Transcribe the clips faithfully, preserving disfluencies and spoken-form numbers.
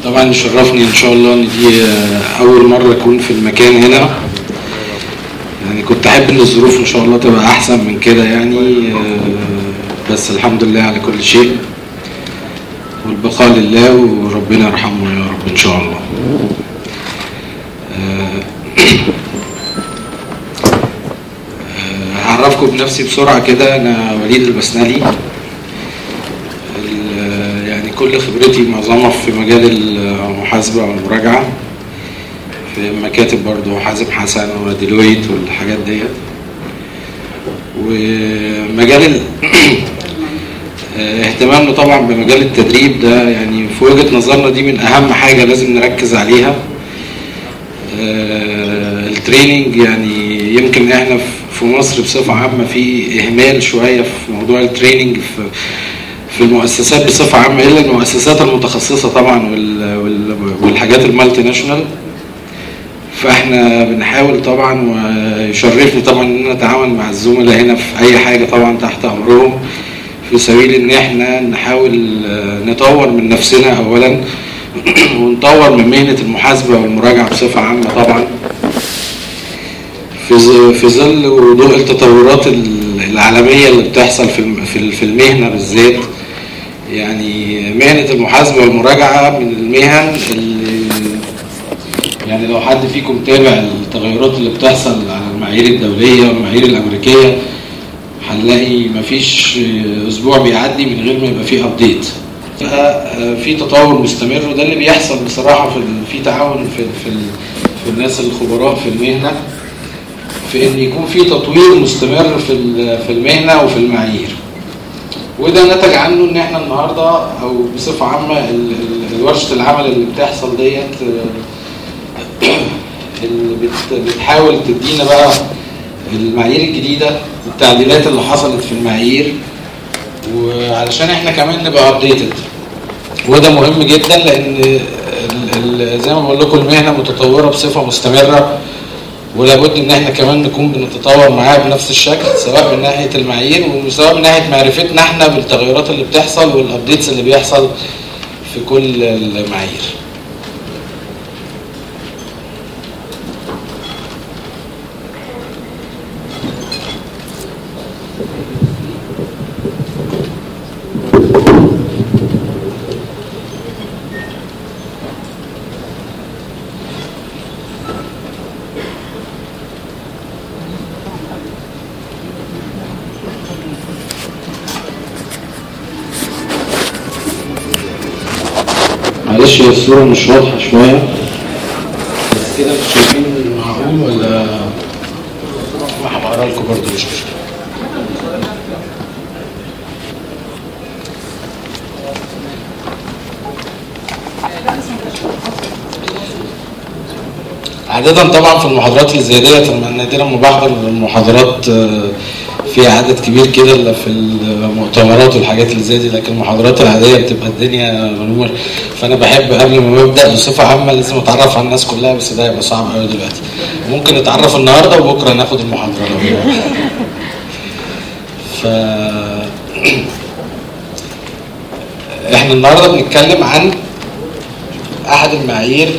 طبعا يشرفني ان شاء الله ان دي اول مره اكون في المكان هنا. يعني كنت احب ان الظروف ان شاء الله تبقى احسن من كده يعني، بس الحمد لله على كل شيء، والبقاء لله وربنا يرحمه يا رب ان شاء الله. هعرفكم بنفسي بسرعه كده. انا وليد البسنلي، يعني كل خبرتي معظمها في مجال المحاسبه والمراجعه، في مكاتب برضو حازم حسن وديلويت والحاجات ديت. ومجال اهتمامنا طبعا بمجال التدريب ده، يعني في وجهة نظرنا دي من اهم حاجة لازم نركز عليها. التريننج، يعني يمكن احنا في مصر بصفة عامة في اهمال شوية في موضوع التريننج في في المؤسسات بصفة عامة، الا المؤسسات المتخصصة طبعا والحاجات المالتي ناشونال. فاحنا بنحاول طبعا، ويشرفني طبعا ان انا اتعاون مع الزملاء هنا في اي حاجه طبعا تحت امرهم، في سبيل ان احنا نحاول نطور من نفسنا اولا ونطور من مهنه المحاسبه والمراجعه بصفه عامه طبعا، في في ظل وضوء التطورات العالميه اللي بتحصل في في المهنه بالذات. يعني مهنه المحاسبه والمراجعه من المهن اللي يعني لو حد فيكم تابع التغيرات اللي بتحصل على المعايير الدولية والمعايير الأمريكية، هنلاقي مفيش أسبوع بيعدي من غير ما يبقى فيه أبديت. في تطور مستمر، وده اللي بيحصل بصراحة في في تعاون في في, في الناس الخبراء في المهنة، في إن يكون في تطوير مستمر في في المهنة وفي المعايير. وده نتج عنه إن إحنا النهاردة أو بصفة عامة ورشة العمل اللي بتحصل ديت اللي بتحاول تدينا بقى المعايير الجديدة، التعديلات اللي حصلت في المعايير، وعلشان احنا كمان نبقى ابديتد. وده مهم جدا لان زي ما بقول لكم المهنة متطورة بصفة مستمرة، ولابد ان احنا كمان نكون بنتطور معاها بنفس الشكل، سواء من ناحية المعايير وسواء من ناحية معرفتنا احنا بالتغيرات اللي بتحصل والابديتس اللي بيحصل في كل المعايير. معلش هي الصورة مش واضحة شوية، بس كده مش شايفين معقول ولا؟ ما هبقرا لكم برضه مش مشكلة. عادة طبعا في المحاضرات اللي زي ديت نادرا ما بحضر المحاضرات فيها عدد كبير كده الا في المؤتمرات والحاجات اللي زي دي، لكن المحاضرات العاديه بتبقى الدنيا منور. فانا بحب قبل ما ببدا بصفه عامه لازم اتعرف على الناس كلها، بس ده هيبقى صعب قوي دلوقتي. ممكن نتعرف النهارده وبكره ناخد المحاضره لو ف احنا النهارده بنتكلم عن احد المعايير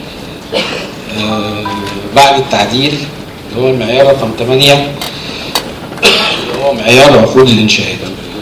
بعد التعديل اللي هو المعيار رقم ثمانية، هو معيار عقود الانشاءات.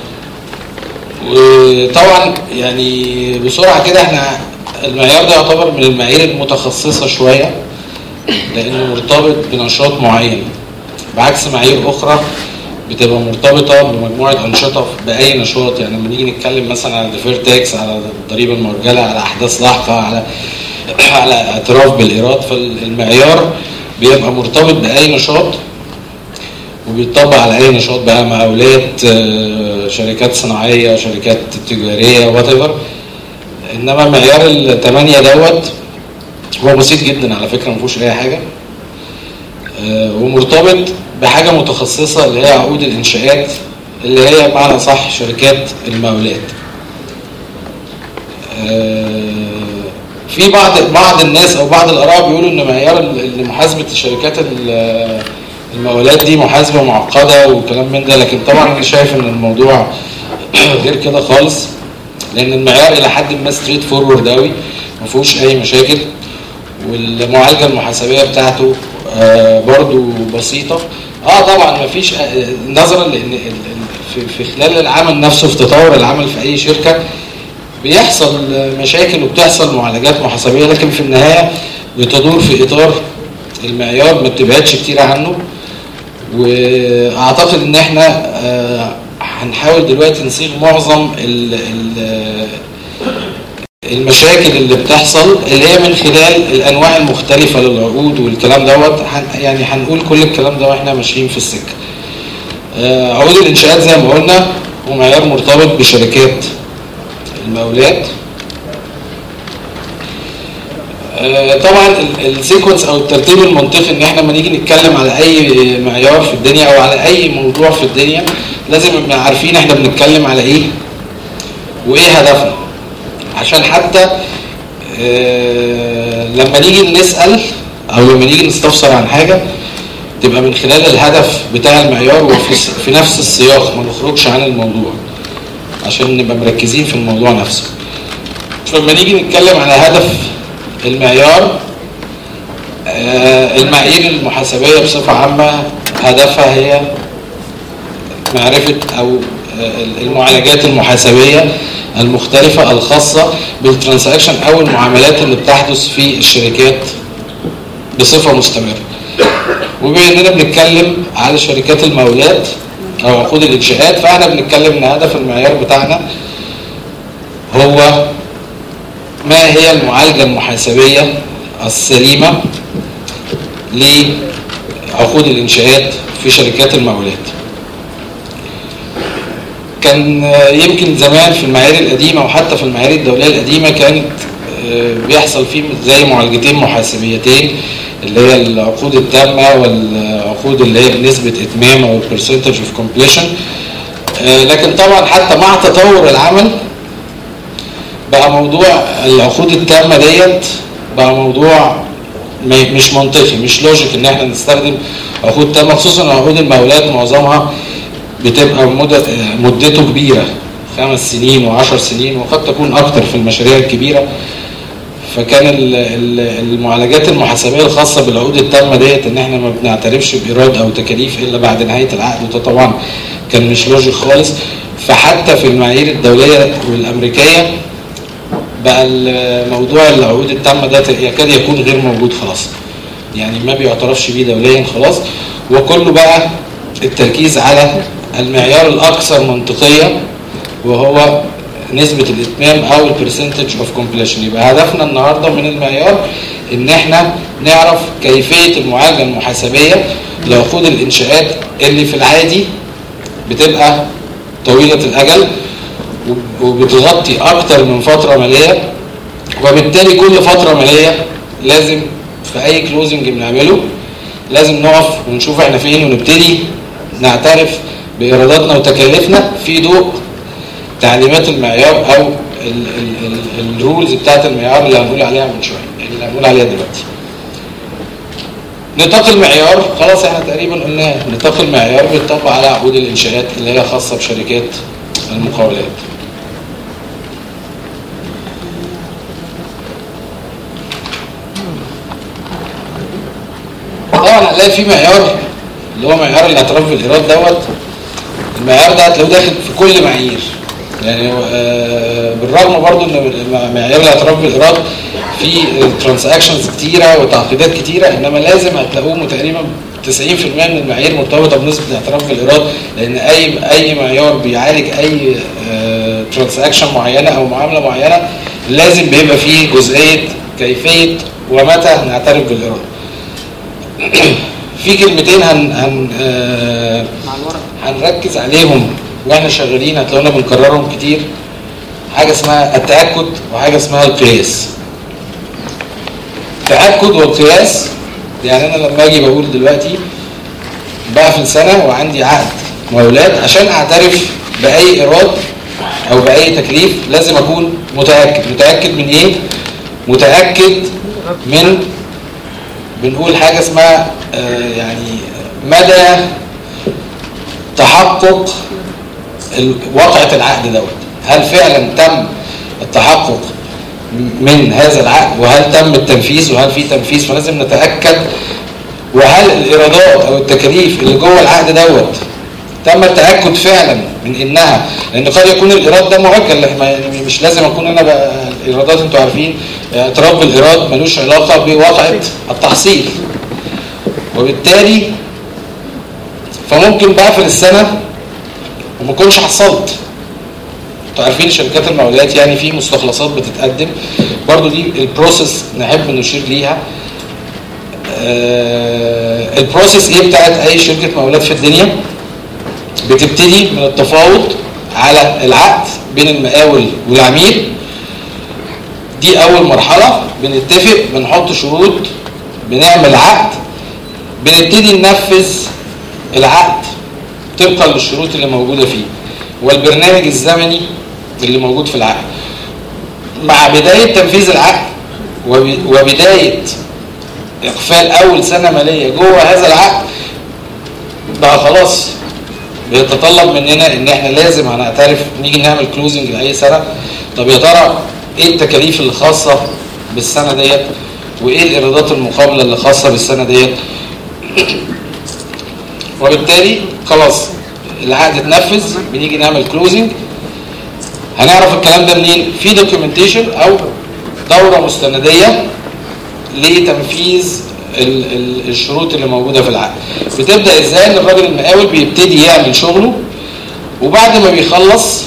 وطبعا يعني بسرعه كده احنا المعيار ده يعتبر من المعايير المتخصصه شويه، لانه مرتبط بنشاط معين، بعكس معايير اخرى بتبقى مرتبطه بمجموعه انشطه باي نشاط. يعني لما نيجي نتكلم مثلا على ديفير تاكس، على الضريبه المؤجله، على احداث لاحقه، على على اعتراف بالايراد، فالمعيار بيبقى مرتبط باي نشاط وبيطبق على اي نشاط بقى، مقاولات، شركات صناعيه، شركات تجاريه، وات ايفر. انما معيار الثمانية دوت هو بسيط جدا على فكره، ما فيهوش اي حاجه، ومرتبط بحاجه متخصصه اللي هي عقود الانشاءات، اللي هي بمعنى صح شركات المقاولات. في بعض بعض الناس او بعض الاراء بيقولوا ان معيار محاسبه شركات المقاولات دي محاسبه معقده وكلام من ده، لكن طبعا انا شايف ان الموضوع غير كده خالص. لان المعيار الى حد ما ستريت فورورد قوي ما فيهوش اي مشاكل، والمعالجه المحاسبيه بتاعته آه برضو بسيطه. اه طبعا ما فيش آه نظرا لان في, في خلال العمل نفسه، في تطور العمل في اي شركه بيحصل مشاكل وبتحصل معالجات محاسبيه، لكن في النهايه بتدور في اطار المعيار، ما بتبعدش كتير عنه. واعتقد ان احنا آه هنحاول دلوقتي نصيغ معظم ال ال المشاكل اللي بتحصل اللي هي من خلال الانواع المختلفه للعقود والكلام دوت. يعني هنقول كل الكلام ده واحنا ماشيين في السكه. آه عقود الانشاءات زي ما قلنا هو معيار مرتبط بشركات المقاولات. آه طبعا السيكونس او الترتيب المنطقي ان احنا لما نيجي نتكلم على اي معيار في الدنيا او على اي موضوع في الدنيا لازم نبقى عارفين احنا بنتكلم على ايه وايه هدفنا، عشان حتى آه لما نيجي نسأل او لما نيجي نستفسر عن حاجة تبقى من خلال الهدف بتاع المعيار وفي في نفس السياق، ما نخرجش عن الموضوع عشان نبقى مركزين في الموضوع نفسه. فلما نيجي نتكلم على هدف المعيار، آه المعايير المحاسبية بصفة عامة هدفها هي معرفة او المعالجات المحاسبية المختلفة الخاصة بالترانزاكشن او المعاملات اللي بتحدث في الشركات بصفة مستمرة. وبما اننا بنتكلم على شركات المقاولات او عقود الانشاءات، فاحنا بنتكلم ان هدف المعيار بتاعنا هو ما هي المعالجة المحاسبية السليمة لعقود الانشاءات في شركات المقاولات. كان يمكن زمان في المعايير القديمة وحتى في المعايير الدولية القديمة كانت بيحصل فيه زي معالجتين محاسبيتين، اللي هي العقود التامة والعقود اللي هي بنسبة اتمام او percentage of completion. لكن طبعا حتى مع تطور العمل بقى موضوع العقود التامة ديت بقى موضوع مش منطقي، مش لوجيك ان احنا نستخدم عقود تامة، خصوصا عقود المقاولات معظمها بتبقى مدته كبيرة، خمس سنين وعشر سنين وقد تكون اكتر في المشاريع الكبيرة. فكان المعالجات المحاسبية الخاصة بالعقود التامة ديت ان احنا ما بنعترفش بإيراد او تكاليف الا بعد نهاية العقد، وده طبعا كان مش لوجيك خالص. فحتى في المعايير الدولية والامريكية بقى الموضوع العقود التامة ده يكاد يكون غير موجود خلاص، يعني ما بيعترفش بيه دوليا خلاص، وكله بقى التركيز على المعيار الاكثر منطقية وهو نسبة الاتمام او البرسنتج اوف كومبليشن. يبقى هدفنا النهاردة من المعيار ان احنا نعرف كيفية المعالجة المحاسبية لعقود الانشاءات اللي في العادي بتبقى طويلة الاجل وبتغطي اكتر من فترة مالية، وبالتالي كل فترة مالية لازم في اي كلوزنج بنعمله لازم نقف ونشوف احنا فين ونبتدي نعترف بإيراداتنا وتكاليفنا في ضوء تعليمات المعيار او الرولز بتاعت المعيار اللي هنقول عليها من شويه، اللي هنقول عليها دلوقتي. نطاق المعيار خلاص احنا تقريبا قلنا نطاق المعيار بيطبق على عقود الانشاءات اللي هي خاصه بشركات المقاولات. طبعا هنلاقي في معيار اللي هو معيار الاعتراف بالايراد دوت. المعيار ده هتلاقوه داخل في كل معايير، يعني آه بالرغم برضو ان معيار الاعتراف بالايراد في ترانزاكشنز كتيره وتعقيدات كتيره، انما لازم هتلاقوه تقريبا تسعين في المية من المعايير مرتبطه بنسبه الاعتراف بالايراد، لان اي اي معيار بيعالج اي آه ترانزاكشن معينه او معامله معينه لازم بيبقى فيه جزئيه كيفيه ومتى نعترف بالايراد. في كلمتين هن هن آه هنركز عليهم واحنا شغالين، هتلاقونا بنكررهم كتير. حاجه اسمها التاكد وحاجه اسمها القياس. التاكد والقياس يعني انا لما اجي بقول دلوقتي بقفل سنه وعندي عقد مقاولات، عشان اعترف باي ايراد او باي تكليف لازم اكون متاكد. متاكد من ايه؟ متاكد من بنقول حاجه اسمها آه يعني مدى تحقق واقعة العقد دوت، هل فعلا تم التحقق من هذا العقد وهل تم التنفيذ وهل في تنفيذ، فلازم نتأكد وهل الإيرادات أو التكاليف اللي جوه العقد دوت تم التأكد فعلا من إنها، لأن قد يكون الإيراد ده مؤجل، يعني مش لازم أكون أنا بقى الإيرادات أنتوا عارفين اعتراف بالإيراد ملوش علاقة بواقعة التحصيل، وبالتالي فممكن بقفل السنة وما كنتش حصلت. انتوا عارفين شركات المقاولات يعني في مستخلصات بتتقدم برضو، دي البروسيس نحب نشير ليها. آه البروسيس ايه بتاعت اي شركة مقاولات في الدنيا؟ بتبتدي من التفاوض على العقد بين المقاول والعميل، دي اول مرحلة. بنتفق، بنحط شروط، بنعمل عقد، بنبتدي ننفذ العقد طبقا للشروط اللي موجودة فيه والبرنامج الزمني اللي موجود في العقد. مع بداية تنفيذ العقد وبداية إقفال أول سنة مالية جوه هذا العقد بقى خلاص بيتطلب مننا إن إحنا لازم هنعترف نيجي نعمل كلوزنج لأي سنة. طب يا ترى إيه التكاليف اللي خاصة بالسنة ديت وإيه الإيرادات المقابلة اللي خاصة بالسنة ديت، وبالتالي خلاص العقد اتنفذ، بنيجي نعمل كلوزنج. هنعرف الكلام ده منين؟ في دوكيومنتيشن او دوره مستنديه لتنفيذ ال ال الشروط اللي موجوده في العقد. بتبدا ازاي؟ ان الراجل المقاول بيبتدي يعمل شغله، وبعد ما بيخلص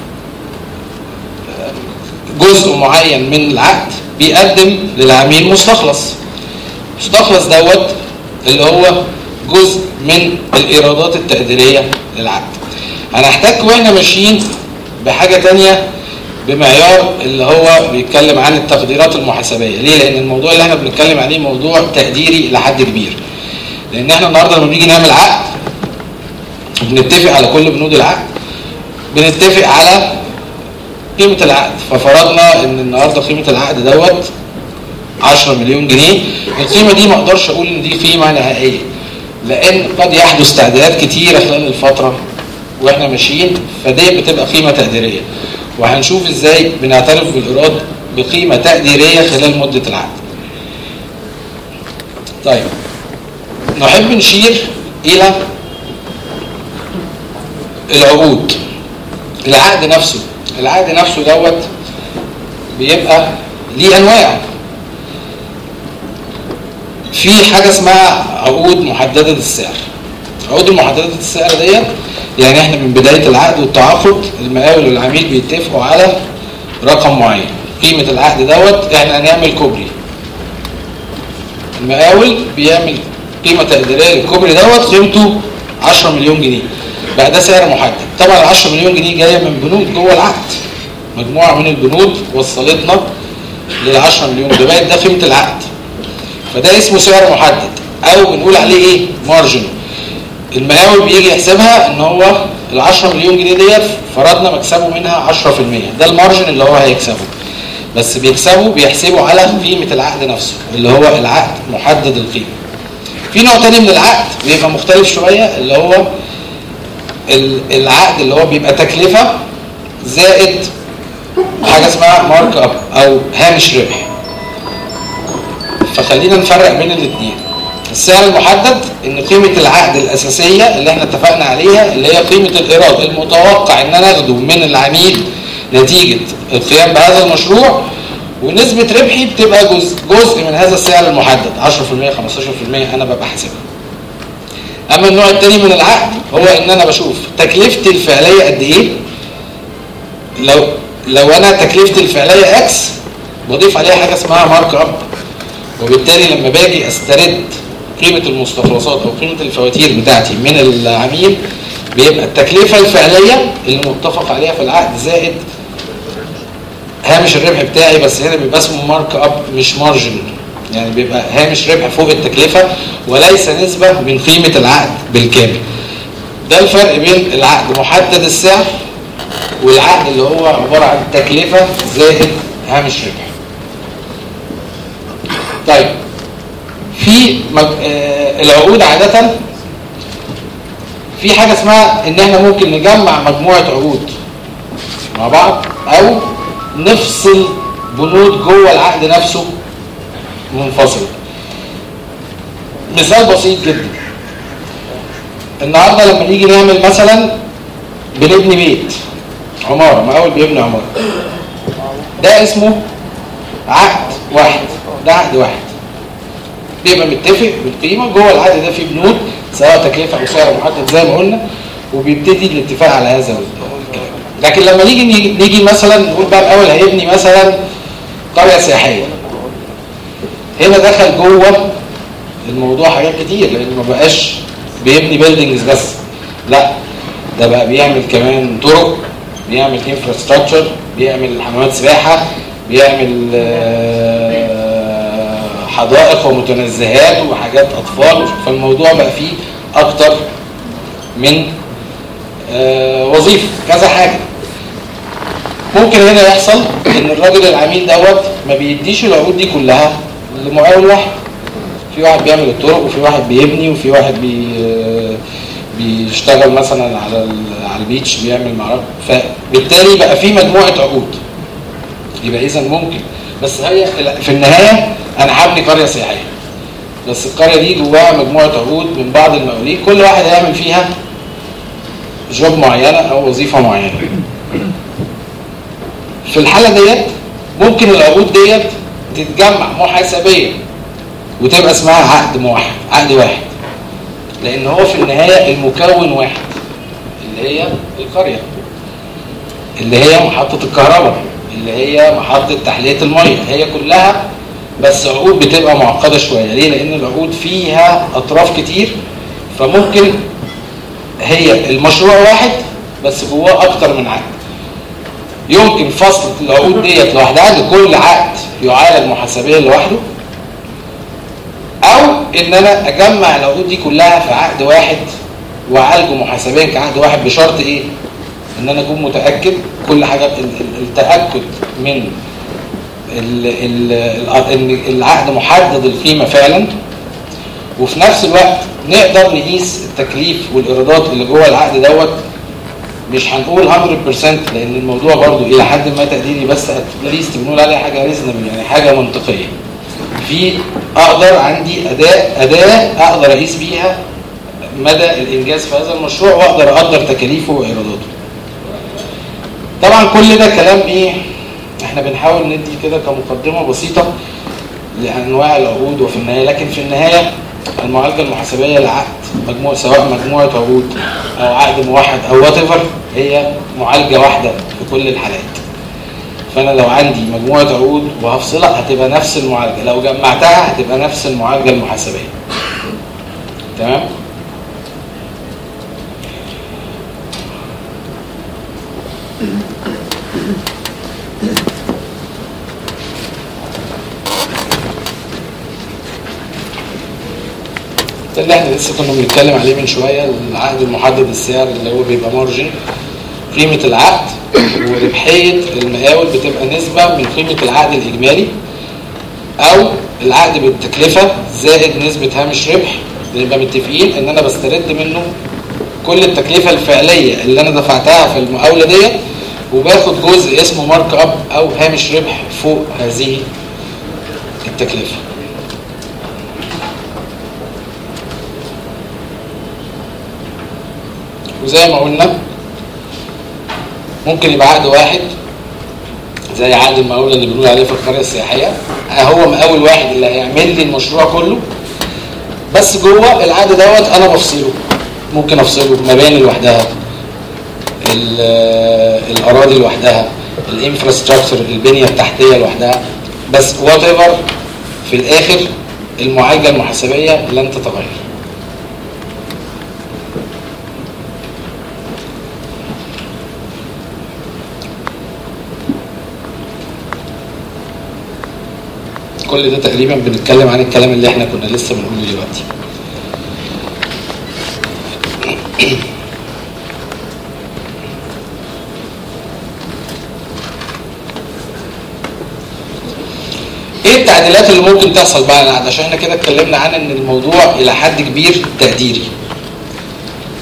جزء معين من العقد بيقدم للعميل مستخلص. مستخلص دوت اللي هو جزء من الايرادات التقديريه للعقد. هنحتاج واحنا ماشيين بحاجه تانية بمعيار اللي هو بيتكلم عن التقديرات المحاسبيه. ليه؟ لان الموضوع اللي احنا بنتكلم عليه موضوع تقديري لحد كبير، لان احنا النهارده لما بنيجي نعمل عقد بنتفق على كل بنود العقد، بنتفق على قيمه العقد. ففرضنا ان النهارده قيمه العقد دوت عشرة مليون جنيه. القيمه دي ما اقدرش اقول ان دي قيمه نهائيه، لان قد يحدث تعديلات كتيره خلال الفتره واحنا ماشيين، فدي بتبقى قيمه تقديريه. وهنشوف ازاي بنعترف بالايراد بقيمه تقديريه خلال مده العقد. طيب نحب نشير الى العقود. العقد نفسه العقد نفسه دوت بيبقى ليه انواع. في حاجه اسمها عقود محدده السعر. عقود محدده السعر ديت يعني احنا من بدايه العقد والتعاقد المقاول والعميل بيتفقوا على رقم معين. قيمه العقد دوت احنا هنعمل كوبري، المقاول بيعمل قيمه تقديريه للكوبري دوت قيمته عشرة مليون جنيه، بقى ده سعر محدد. طبعا ال عشرة مليون جنيه جايه من بنود جوه العقد، مجموعه من البنود وصلتنا لل عشرة مليون ده، بقت ده قيمه العقد، فده اسمه سعر محدد او بنقول عليه ايه؟ مارجن. المقاول بيجي يحسبها ان هو ال عشرة مليون جنيه ديت فرضنا مكسبه منها عشرة في المية، ده المارجن اللي هو هيكسبه، بس بيكسبه بيحسبه على قيمه العقد نفسه اللي هو العقد محدد القيمه. في نوع تاني من العقد بيبقى مختلف شويه، اللي هو العقد اللي هو بيبقى تكلفه زائد حاجه اسمها مارك اب او هامش ربح. فخلينا نفرق بين الاثنين. السعر المحدد ان قيمه العقد الاساسيه اللي احنا اتفقنا عليها اللي هي قيمه الايراد المتوقع ان انا اخده من العميل نتيجه القيام بهذا المشروع، ونسبه ربحي بتبقى جزء جزء من هذا السعر المحدد عشرة في المية خمستاشر في المية انا ببقى حاسبها. اما النوع الثاني من العقد هو ان انا بشوف تكلفتي الفعليه قد ايه. لو لو انا تكلفتي الفعليه اكس بضيف عليها حاجه اسمها مارك اب، وبالتالي لما باجي استرد قيمه المستخلصات او قيمه الفواتير بتاعتي من العميل بيبقى التكلفه الفعليه اللي متفق عليها في العقد زائد هامش الربح بتاعي، بس هنا بيبقى اسمه مارك اب مش مارجن، يعني بيبقى هامش ربح فوق التكلفه وليس نسبه من قيمه العقد بالكامل. ده الفرق بين العقد محدد السعر والعقد اللي هو عباره عن تكلفه زائد هامش ربح. طيب في مج... آه العقود عاده في حاجه اسمها ان احنا ممكن نجمع مجموعه عقود مع بعض او نفصل بنود جوه العقد نفسه منفصله. مثال بسيط جدا، النهارده لما نيجي نعمل مثلا بنبني بيت عماره، مقاول بيبني عماره، ده اسمه عقد واحد، ده عقد واحد بيبقى متفق بالقيمه، جوه العقد ده فيه بنود سواء تكلفه او سعر محدد زي ما قلنا، وبيبتدي الاتفاق على هذا الكلام. لكن لما نيجي نيجي مثلا نقول بقى الاول هيبني مثلا قريه سياحيه، هنا دخل جوه الموضوع حاجات كتير، لان ما بقاش بيبني بيلدينجز بس، لا ده بقى بيعمل كمان طرق، بيعمل انفراستراكشر، بيعمل حمامات سباحه، بيعمل حدائق ومتنزهات وحاجات اطفال. فالموضوع بقى فيه اكتر من وظيفه، كذا حاجه. ممكن هنا يحصل ان الراجل العميل دوت ما بيديش العقود دي كلها لمقاول واحد، في واحد بيعمل الطرق، وفي واحد بيبني، وفي واحد بي بيشتغل مثلا على على البيتش بيعمل معرض، فبالتالي بقى في مجموعه عقود. يبقى اذا ممكن، بس هي في النهايه انا هبني قريه سياحيه، بس القريه دي جواها مجموعه عقود من بعض المقاولين، كل واحد هيعمل فيها جوب معينه او وظيفه معينه. في الحاله ديت ممكن العقود ديت تتجمع محاسبيا وتبقى اسمها عقد موحد، عقد واحد، لان هو في النهايه المكون واحد، اللي هي القريه، اللي هي محطه الكهرباء، اللي هي محطه تحليه الميه، هي كلها بس عقود بتبقى معقده شويه. ليه؟ لان العقود فيها اطراف كتير، فممكن هي المشروع واحد بس جواه اكتر من عقد. يمكن فصل العقود ديت لوحدها، لكل عقد يعالج محاسبيا لوحده، او ان انا اجمع العقود دي كلها في عقد واحد واعالجه محاسبيا كعقد واحد، بشرط ايه؟ ان انا اكون متاكد كل حاجه، التاكد من ان العقد محدد القيمه فعلا، وفي نفس الوقت نقدر نقيس التكليف والايرادات اللي جوه العقد دوت. مش هنقول مية بالمية لان الموضوع برضو الى حد ما تقديري، بس اتليست بنقول عليها حاجه ريزنبل، يعني حاجه منطقيه. في اقدر عندي اداه اداه اقدر اقيس بيها مدى الانجاز في هذا المشروع، واقدر اقدر تكاليفه وايراداته. طبعا كل ده كلام ايه، احنا بنحاول ندي كده كمقدمه بسيطه لانواع العقود وفي النهايه، لكن في النهايه المعالجه المحاسبيه لعقد مجموعه، سواء مجموعه عقود او عقد موحد او وات ايفر، هي معالجه واحده في كل الحالات. فانا لو عندي مجموعه عقود وهفصلها هتبقى نفس المعالجه، لو جمعتها هتبقى نفس المعالجه المحاسبيه. تمام؟ ده اللي احنا لسه كنا بنتكلم عليه من شويه، العقد المحدد السعر اللي هو بيبقى مارجن، قيمه العقد وربحيه المقاول بتبقى نسبه من قيمه العقد الاجمالي، او العقد بالتكلفه زائد نسبه هامش ربح. بنبقى متفقين ان انا بسترد منه كل التكلفه الفعليه اللي انا دفعتها في المقاوله ديت، وباخد جزء اسمه مارك اب او هامش ربح فوق هذه التكلفه. وزي ما قلنا ممكن يبقى عقد واحد زي عقد المقاولة اللي بنقول عليه في القرية السياحية، هو مقاول واحد اللي هيعمل لي المشروع كله، بس جوه العقد دوت انا بفصله. ممكن افصله مباني لوحدها، الاراضي لوحدها، الانفراستراكشر البنية التحتية لوحدها، بس وات ايفر في الاخر المعالجة المحاسبية لن تتغير. كل ده تقريبا بنتكلم عن الكلام اللي احنا كنا لسه بنقوله دلوقتي. ايه التعديلات اللي ممكن تحصل بقى؟ عشان احنا كده اتكلمنا عن ان الموضوع الى حد كبير تقديري.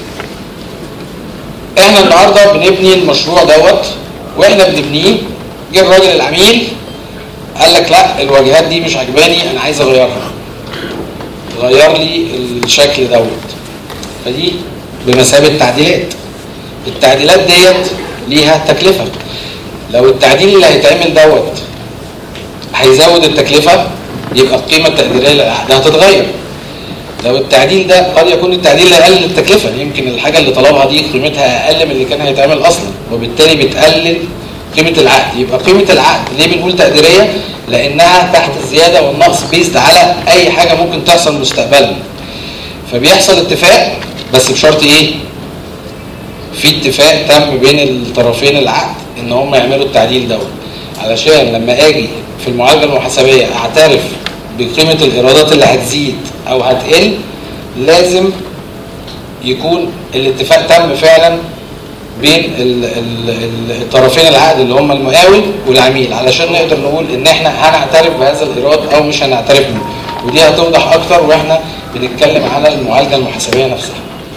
احنا النهارده بنبني المشروع دوت، واحنا بنبنيه جه الراجل العميل قال لك لا الواجهات دي مش عجباني انا عايز اغيرها، غير لي الشكل دوت. فدي بمثابه تعديلات. التعديلات ديت ليها تكلفه. لو التعديل اللي هيتعمل دوت هيزود التكلفه يبقى القيمه التقديريه للعقد هتتغير. لو التعديل ده قد يكون التعديل اللي هيقلل التكلفه، يمكن الحاجه اللي طلبها دي قيمتها اقل من اللي كان هيتعمل اصلا، وبالتالي بتقلل قيمه العقد. يبقى قيمه العقد ليه بنقول تقديريه؟ لانها تحت الزياده والنقص بيزد على اي حاجه ممكن تحصل مستقبلا. فبيحصل اتفاق بس بشرط ايه؟ في اتفاق تم بين الطرفين العقد ان هم يعملوا التعديل دوت، علشان لما اجي في المعالجه المحاسبيه اعترف بقيمه الايرادات اللي هتزيد او هتقل لازم يكون الاتفاق تم فعلا بين الطرفين العقد اللي هم المقاول والعميل، علشان نقدر نقول ان احنا هنعترف بهذا الايراد او مش هنعترف منه. ودي هتوضح اكتر واحنا بنتكلم على المعالجه المحاسبيه نفسها.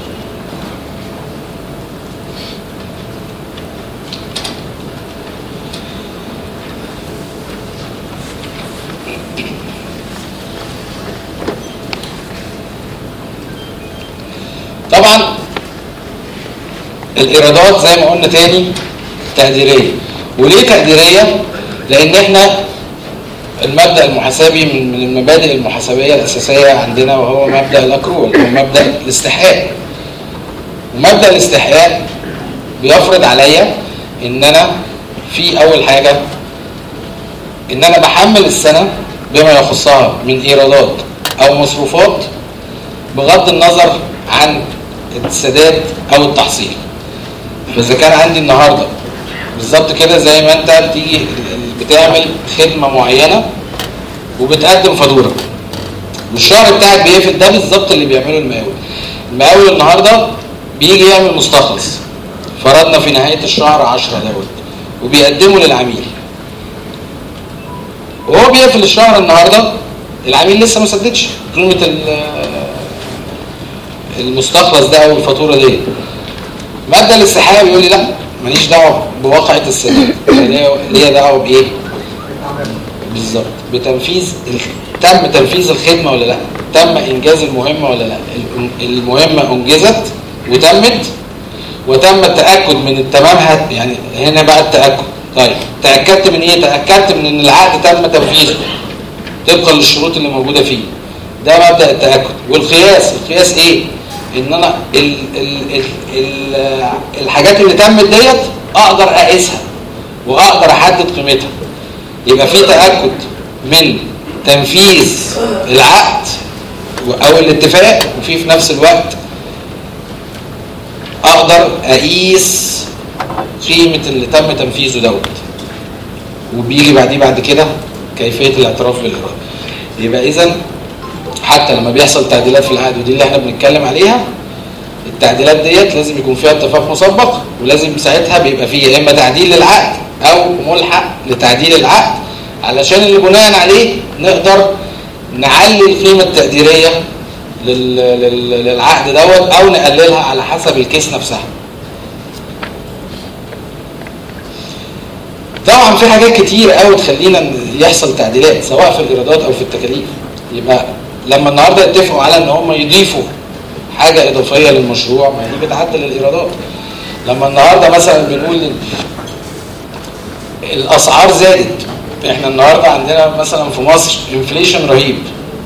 طبعا الايرادات زي ما قلنا تاني تقديريه. وليه تقديريه؟ لان احنا المبدا المحاسبي من المبادئ المحاسبيه الاساسيه عندنا وهو مبدا الاكرول او مبدا الاستحقاق. ومبدا الاستحقاق بيفرض عليا ان انا في اول حاجه ان انا بحمل السنه بما يخصها من ايرادات او مصروفات بغض النظر عن السداد او التحصيل. فاذا كان عندي النهارده بالظبط كده زي ما انت بتيجي بتعمل خدمه معينه وبتقدم فاتوره والشهر بتاعك بيقفل، ده بالظبط اللي بيعمله المقاول. المقاول النهارده بيجي يعمل مستخلص فرضنا في نهايه الشهر عشرة دوت وبيقدمه للعميل، وهو بيقفل الشهر النهارده العميل لسه ما سددش قيمه المستخلص ده او الفاتوره دي. مبدا الاستحقاق بيقول لي لا ماليش دعوه بواقعه السداد، ليا دعوه بايه؟ بالظبط بتنفيذ تم تنفيذ الخدمه ولا لا، تم انجاز المهمه ولا لا. المهمه انجزت وتمت وتم التاكد من التمامها. يعني هنا بقى التاكد. طيب تاكدت من ايه؟ تاكدت من ان العقد تم تنفيذه طبقا للشروط اللي موجوده فيه. ده مبدا التاكد. والقياس، القياس ايه؟ ان انا ال ال ال ال الحاجات اللي تمت ديت اقدر اقيسها واقدر احدد قيمتها. يبقى في تاكد من تنفيذ العقد او الاتفاق، وفي في نفس الوقت اقدر اقيس قيمه اللي تم تنفيذه دوت. وبيجي بعديه بعد كده كيفيه الاعتراف بالايراد. يبقى اذا حتى لما بيحصل تعديلات في العقد ودي اللي احنا بنتكلم عليها، التعديلات ديت لازم يكون فيها اتفاق مسبق، ولازم ساعتها بيبقى فيه يا اما تعديل للعقد او ملحق لتعديل العقد، علشان اللي بناء عليه نقدر نعلي القيمه التقديريه للعقد دوت او نقللها على حسب الكيس نفسها. طبعا في حاجات كتير قوي تخلينا يحصل تعديلات سواء في الايرادات او في التكاليف. يبقى لما النهارده يتفقوا على ان هم يضيفوا حاجه اضافيه للمشروع، ما دي بتعدل الايرادات. لما النهارده مثلا بنقول الاسعار زادت، احنا النهارده عندنا مثلا في مصر انفليشن رهيب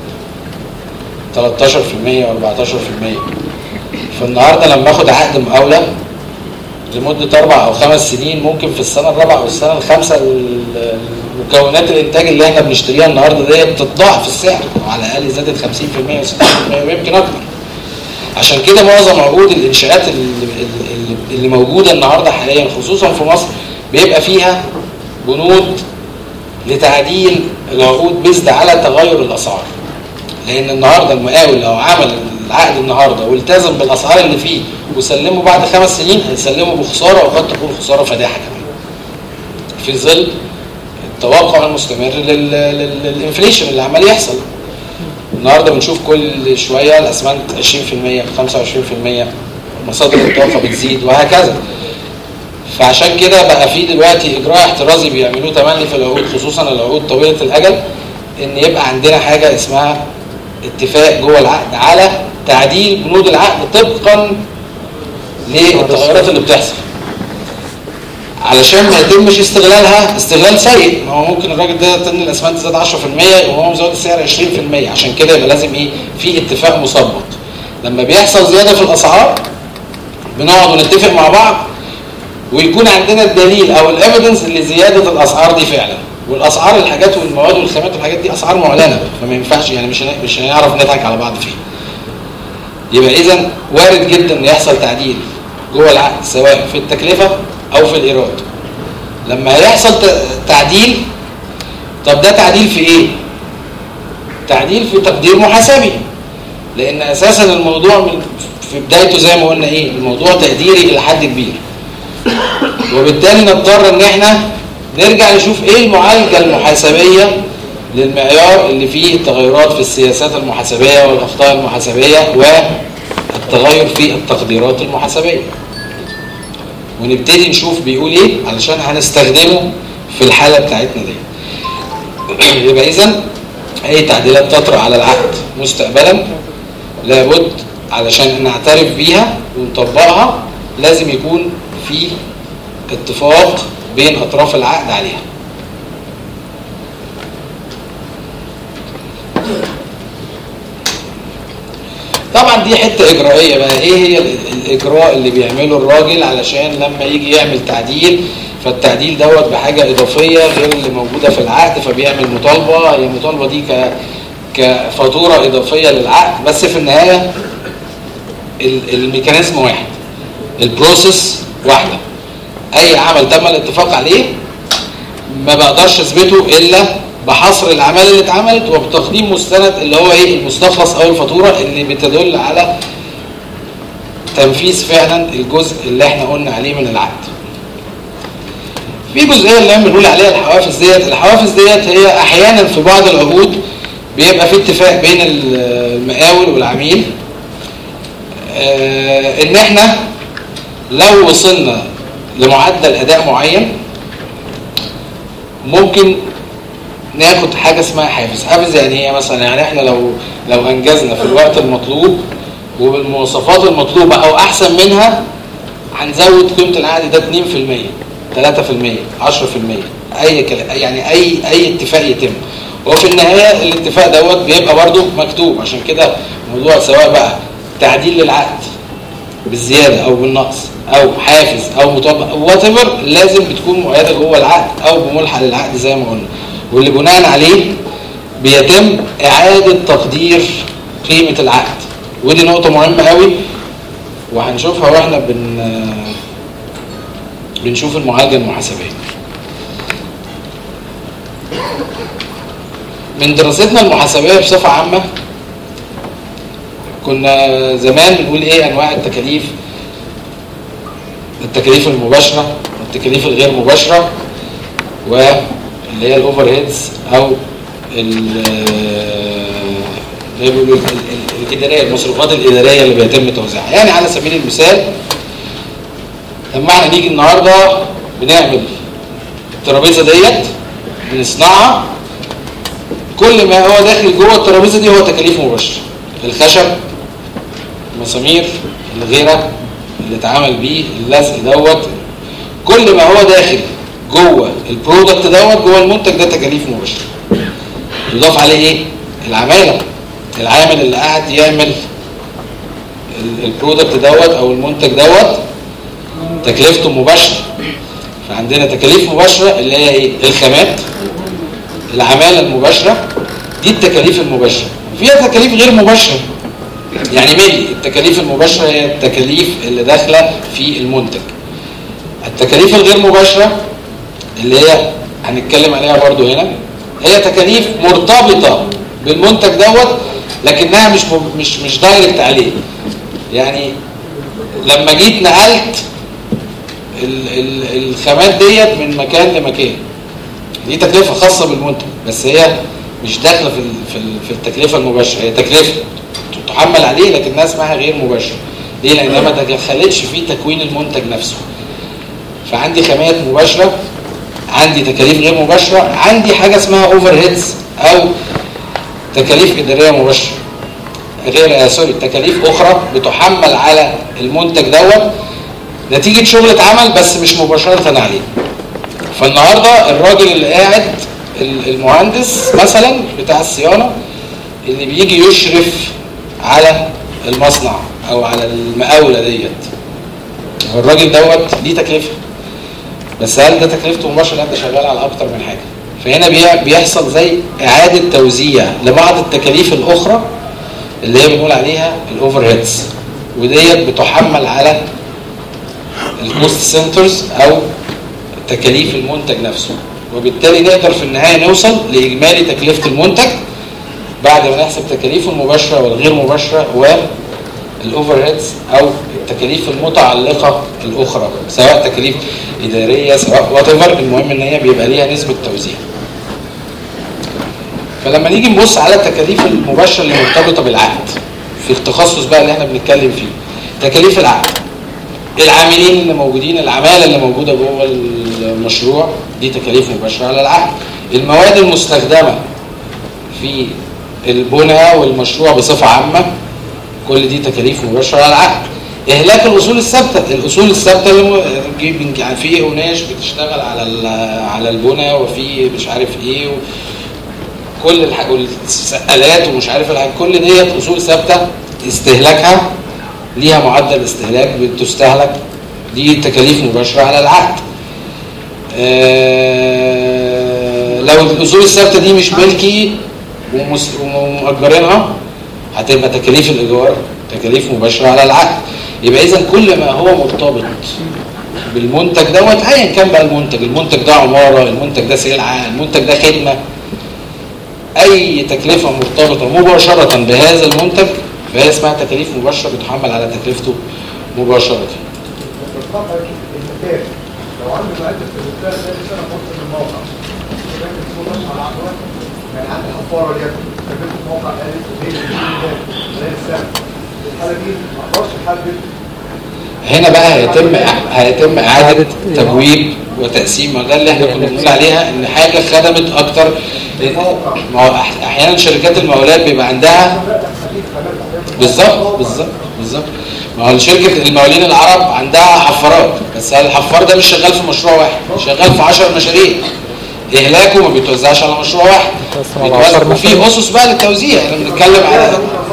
تلتاشر في المية واربعتاشر في المية. فالنهارده لما اخد عقد مقاوله لمده اربع او خمس سنين، ممكن في السنه الرابعه او السنه الخامسه مكونات الانتاج اللي احنا بنشتريها النهارده ديت بتتضاعف في السعر، وعلى الاقل زادت خمسين في المية وستين في المية ويمكن اكتر. عشان كده معظم عقود الانشاءات اللي, اللي موجوده النهارده حاليا خصوصا في مصر بيبقى فيها بنود لتعديل العقود بيزد على تغير الاسعار. لان النهارده المقاول لو عمل العقد النهارده والتزم بالاسعار اللي فيه وسلمه بعد خمس سنين هيسلمه بخساره، وقد تكون خساره فادحه كمان في ظل التوقع المستمر للانفليشن اللي عمال يحصل. النهارده بنشوف كل شويه الاسمنت عشرين في المية خمسة وعشرين في المية، مصادر الطاقه بتزيد وهكذا. فعشان كده بقى في دلوقتي اجراء احترازي بيعملوه تملي في العقود، خصوصا العقود طويله الاجل، ان يبقى عندنا حاجه اسمها اتفاق جوه العقد على تعديل بنود العقد طبقا للتغيرات اللي بتحصل، علشان ما يتمش استغلالها استغلال سيء. ما هو ممكن الراجل ده طن الاسمنت زاد عشرة في المية وهو مزود السعر عشرين في المية، عشان كده يبقى لازم ايه في اتفاق مسبق. لما بيحصل زياده في الاسعار بنقعد ونتفق مع بعض ويكون عندنا الدليل او الايفيدنس اللي زياده الاسعار دي فعلا، والاسعار الحاجات والمواد والخامات والحاجات دي اسعار معلنه، فما ينفعش يعني مش مش هنعرف نضحك على بعض فيها. يبقى اذا وارد جدا ان يحصل تعديل جوه العقد سواء في التكلفه او في الايراد. لما يحصل تعديل، طب ده تعديل في ايه؟ تعديل في تقدير محاسبي، لان اساسا الموضوع من في بدايته زي ما قلنا ايه، الموضوع تقديري الى حد كبير، وبالتالي نضطر ان احنا نرجع نشوف ايه المعالجه المحاسبيه للمعيار اللي فيه التغيرات في السياسات المحاسبيه والاخطاء المحاسبيه والتغير في التقديرات المحاسبيه، ونبتدي نشوف بيقول ايه علشان هنستخدمه في الحاله بتاعتنا دي. يبقى اذا اي تعديلات تطرأ على العقد مستقبلا لابد علشان نعترف بيها ونطبقها لازم يكون في اتفاق بين اطراف العقد عليها. طبعا دي حته اجرائيه بقى، ايه هي الاجراء اللي بيعمله الراجل علشان لما يجي يعمل تعديل، فالتعديل دوت بحاجه اضافيه غير اللي موجوده في العقد، فبيعمل مطالبه، هي المطالبه دي ك كفاتوره اضافيه للعقد، بس في النهايه الميكانيزم واحد، البروسيس واحده. اي عمل تم الاتفاق عليه ما بقدرش اثبته الا بحصر الاعمال اللي اتعملت وبتقديم مستند اللي هو ايه المستخلص او الفاتوره اللي بتدل على تنفيذ فعلا الجزء اللي احنا قلنا عليه من العقد. في جزئيه اللي احنا بنقول عليها الحوافز ديت، الحوافز ديت هي احيانا في بعض العقود بيبقى في اتفاق بين المقاول والعميل اه ان احنا لو وصلنا لمعدل اداء معين ممكن ناخد حاجه اسمها حافز. حافز يعني ايه مثلا؟ يعني احنا لو لو انجزنا في الوقت المطلوب وبالمواصفات المطلوبه او احسن منها هنزود قيمه العقد ده اتنين في المية تلاتة في المية عشرة في المية، اي كلام يعني اي اي اتفاق يتم، وفي النهايه الاتفاق دوت بيبقى برده مكتوب. عشان كده الموضوع سواء بقى تعديل للعقد بالزياده او بالنقص او حافز او مطابقه وات ايفر لازم بتكون مؤيده جوه العقد او بملحق للعقد زي ما قلنا، واللي بناء عليه بيتم اعاده تقدير قيمه العقد. ودي نقطه مهمه قوي وهنشوفها واحنا بن بنشوف المعالجه المحاسبيه. من دراستنا المحاسبيه بصفه عامه كنا زمان بنقول ايه انواع التكاليف، التكاليف المباشره والتكاليف الغير مباشره واللي هي الاوفر هيدز او الاداريه، المصروفات الاداريه اللي بيتم توزيعها. يعني على سبيل المثال لما احنا نيجي النهارده بنعمل الترابيزه ديت بنصنعها، كل ما هو داخل جوه الترابيزه دي هو تكاليف مباشره، الخشب، المسامير، الغيره اللي اتعمل بيه، اللزق دوت، كل ما هو داخل جوه البرودكت دوت جوه المنتج ده تكاليف مباشره. يضاف عليه ايه؟ العماله، العامل اللي قاعد يعمل البرودكت دوت او المنتج دوت تكلفته مباشره. فعندنا تكاليف مباشره اللي هي ايه؟ الخامات، العماله المباشره، دي التكاليف المباشره. فيها تكاليف غير مباشره، يعني ملي التكاليف المباشره هي التكاليف اللي داخله في المنتج. التكاليف الغير مباشره اللي هي هنتكلم عليها برضو هنا هي تكاليف مرتبطه بالمنتج دوت لكنها مش مش مش دايركت عليه. يعني لما جيت نقلت الخامات ديت من مكان لمكان دي تكلفه خاصه بالمنتج، بس هي مش داخله في في التكلفه المباشره، هي تكلفه تحمل عليه لكنها اسمها غير مباشره. ليه؟ لانها ما دخلتش في تكوين المنتج نفسه. فعندي خامات مباشره، عندي تكاليف غير مباشره، عندي حاجه اسمها اوفر هيدز او تكاليف اداريه مباشره غير آه سوري تكاليف اخرى بتحمل على المنتج دوت نتيجه شغل اتعمل بس مش مباشره عليه. فالنهارده الراجل اللي قاعد المهندس مثلا بتاع الصيانه اللي بيجي يشرف على المصنع او على المقاوله ديت، الراجل دوت دي تكلفه، بس هل ده تكلفته مباشره؟ لا، ده شغال على اكتر من حاجه. فهنا بيحصل زي اعاده توزيع لبعض التكاليف الاخرى اللي هي بنقول عليها الاوفر هيدز، وديت بتحمل على الكوست سنترز او تكاليف المنتج نفسه، وبالتالي نقدر في النهايه نوصل لاجمالي تكلفه المنتج بعد ما نحسب تكاليفه المباشره والغير مباشره والاوفر هيدز او التكاليف المتعلقه الاخرى، سواء تكاليف اداريه سواء وات ايفر، المهم ان هي بيبقى ليها نسبه توزيع. فلما نيجي نبص على التكاليف المباشره اللي مرتبطه بالعقد في التخصص بقى اللي احنا بنتكلم فيه، تكاليف العقد، العاملين اللي موجودين، العماله اللي موجوده جوه المشروع دي تكاليف مباشره على العقد، المواد المستخدمه في البناء والمشروع بصفه عامه كل دي تكاليف مباشره على العقد، اهلاك الاصول الثابته، الاصول الثابته اللي في قناش بتشتغل على على البناء وفي مش عارف ايه كل الحاجات والسقالات ومش عارف الحاجات، كل ديت اصول ثابته استهلاكها ليها معدل استهلاك بتستهلك، دي تكاليف مباشره على العقد. آه لو الاصول الثابته دي مش ملكي ومؤجرينها هتبقى تكاليف الايجار تكاليف مباشره على العقد. يبقى اذا كل ما هو مرتبط بالمنتج دوت ايا كان بقى المنتج، المنتج ده عماره، المنتج ده سلعه، المنتج ده خدمه، اي تكلفه مرتبطه مباشره بهذا المنتج فهي اسمها تكاليف مباشره بتحمل على تكلفته مباشره. لو عندي مؤدب في الدكتور ده سنه فرصه من الموقع لكن تكون ماشي على عقد يعني عندي حفاره ليكن تكلفه الموقع قالت وهي غير السنه الحاله دي ما اقدرش احدد. هنا بقى هيتم هيتم اعاده تبويب وتقسيم، ده اللي احنا كنا بنقول عليها ان حاجه خدمت اكتر. ما هو احيانا شركات المقاولات بيبقى عندها بالظبط بالظبط بالظبط ما هو شركه المقاولين العرب عندها حفارات، بس الحفار ده مش شغال في مشروع واحد، شغال في عشر مشاريع، اهلاكه ما بيتوزعش على مشروع واحد، بيتوزع وفي اسس بقى للتوزيع. احنا بنتكلم على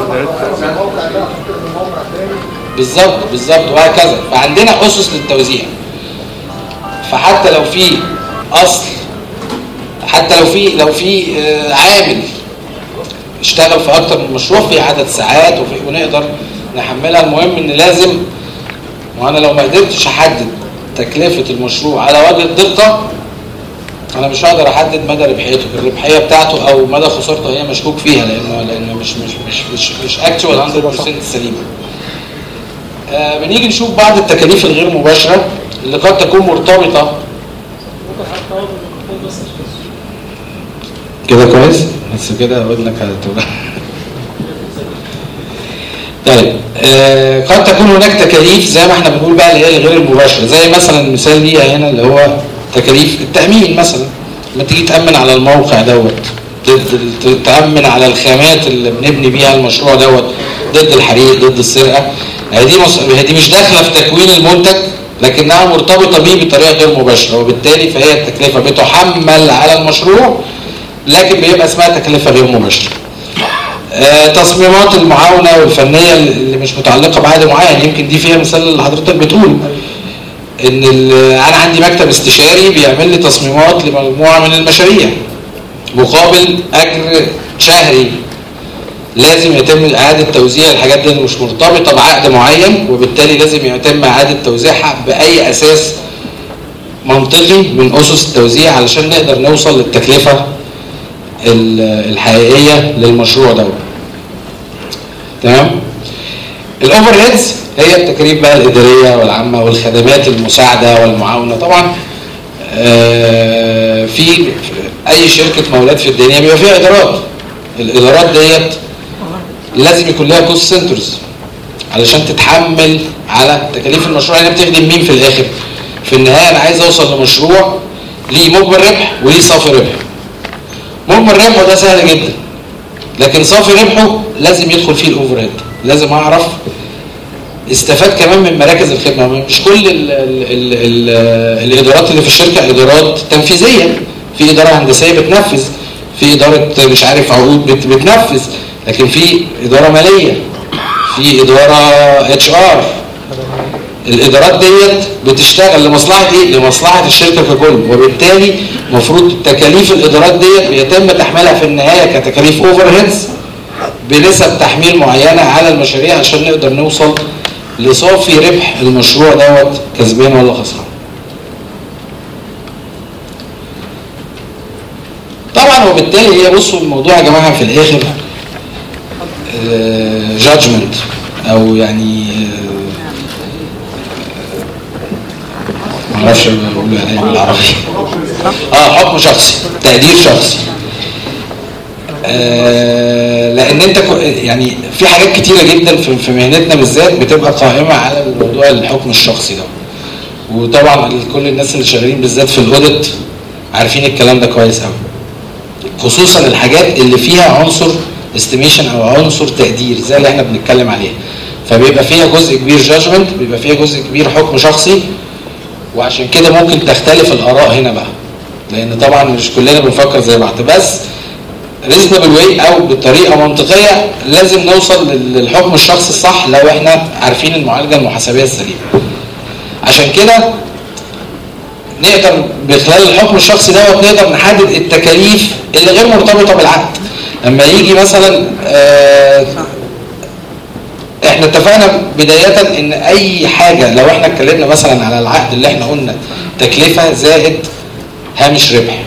بالظبط بالظبط وهكذا، فعندنا اسس للتوزيع. فحتى لو في اصل، حتى لو في لو في عامل اشتغل في اكتر من مشروع في عدد ساعات وفي ونقدر نحملها، المهم ان لازم، وانا لو ما قدرتش احدد تكلفه المشروع على وجه الدقه انا مش هقدر احدد مدى ربحيته، الربحيه بتاعته او مدى خسارته هي مشكوك فيها لانه لانه مش مش مش مش مش اكتوال مية بالمية سليمه. آه بنيجي نشوف بعض التكاليف الغير مباشره اللي قد تكون مرتبطه كده كويس، بس كده ودنك هتوجع. طيب آه قد تكون هناك تكاليف زي ما احنا بنقول بقى اللي هي الغير المباشره، زي مثلا المثال ليها هنا اللي هو تكاليف التامين مثلا، لما تيجي تامن على الموقع دوت، تامن على الخامات اللي بنبني بيها المشروع دوت ضد الحريق ضد السرقه، هذه مص... دي مش داخله في تكوين المنتج لكنها مرتبطه بيه بطريقه غير مباشره، وبالتالي فهي التكلفه بتحمل على المشروع لكن بيبقى اسمها تكلفه غير مباشره. آه تصميمات المعاونه والفنيه اللي مش متعلقه بعقد معين، يمكن دي فيها مثال اللي حضرتك بتقول ان انا عندي مكتب استشاري بيعمل لي تصميمات لمجموعه من المشاريع مقابل اجر شهري، لازم يتم اعاده توزيع الحاجات دي مش مرتبطه بعقد معين، وبالتالي لازم يتم اعاده توزيعها باي اساس منطقي من اسس التوزيع علشان نقدر نوصل للتكلفه الحقيقيه للمشروع ده. تمام. الاوفر هيدز هي التكاليف بقى الاداريه والعامه والخدمات المساعده والمعاونه. طبعا في اي شركه مقاولات في الدنيا بيبقى فيها ادارات، الادارات ديت لازم يكون لها كوست سنترز علشان تتحمل على تكاليف المشروع. هي بتخدم مين في الاخر؟ في النهايه انا عايز اوصل لمشروع ليه مجمل ربح وليه صافي ربح. مجمل ربحه ده سهل جدا، لكن صافي ربحه لازم يدخل فيه الاوفر هيد. لازم اعرف استفاد كمان من مراكز الخدمه. مش كل ال ال ال ال الادارات اللي في الشركه ادارات تنفيذيه، في اداره هندسيه بتنفذ، في اداره مش عارف عقود بت بتنفذ، لكن في اداره ماليه، في اداره اتش ار. الادارات ديت بتشتغل لمصلحه ايه؟ لمصلحه الشركه ككل، وبالتالي المفروض تكاليف الادارات ديت بيتم تحميلها في النهايه كتكاليف اوفر هيدز بنسب تحميل معينه على المشاريع عشان نقدر نوصل لصافي ربح المشروع دوت كسبان ولا خسران. طبعا وبالتالي هي بصوا الموضوع يا جماعه في الاخر جادجمنت او يعني ما اعرفش اقول ايه بالعربي. اه حكم شخصي، تقدير شخصي. آه لان انت يعني في حاجات كتيره جدا في مهنتنا بالذات بتبقى قائمه على الموضوع الحكم الشخصي ده. وطبعا كل الناس اللي شغالين بالذات في الاوديت عارفين الكلام ده كويس قوي، خصوصا الحاجات اللي فيها عنصر استيميشن او عنصر تقدير زي اللي احنا بنتكلم عليها. فبيبقى فيها جزء كبير جادجمنت، بيبقى فيها جزء كبير حكم شخصي، وعشان كده ممكن تختلف الاراء هنا بقى، لان طبعا مش كلنا بنفكر زي بعض. بس ريزنبل واي او بطريقه منطقيه لازم نوصل للحكم الشخصي الصح لو احنا عارفين المعالجه المحاسبيه السليمه. عشان كده نقدر بخلال الحكم الشخصي دوت نقدر نحدد التكاليف اللي غير مرتبطه بالعقد. لما يجي مثلا آه احنا اتفقنا بدايه ان اي حاجه لو احنا اتكلمنا مثلا على العقد اللي احنا قلنا تكلفه زائد هامش ربح،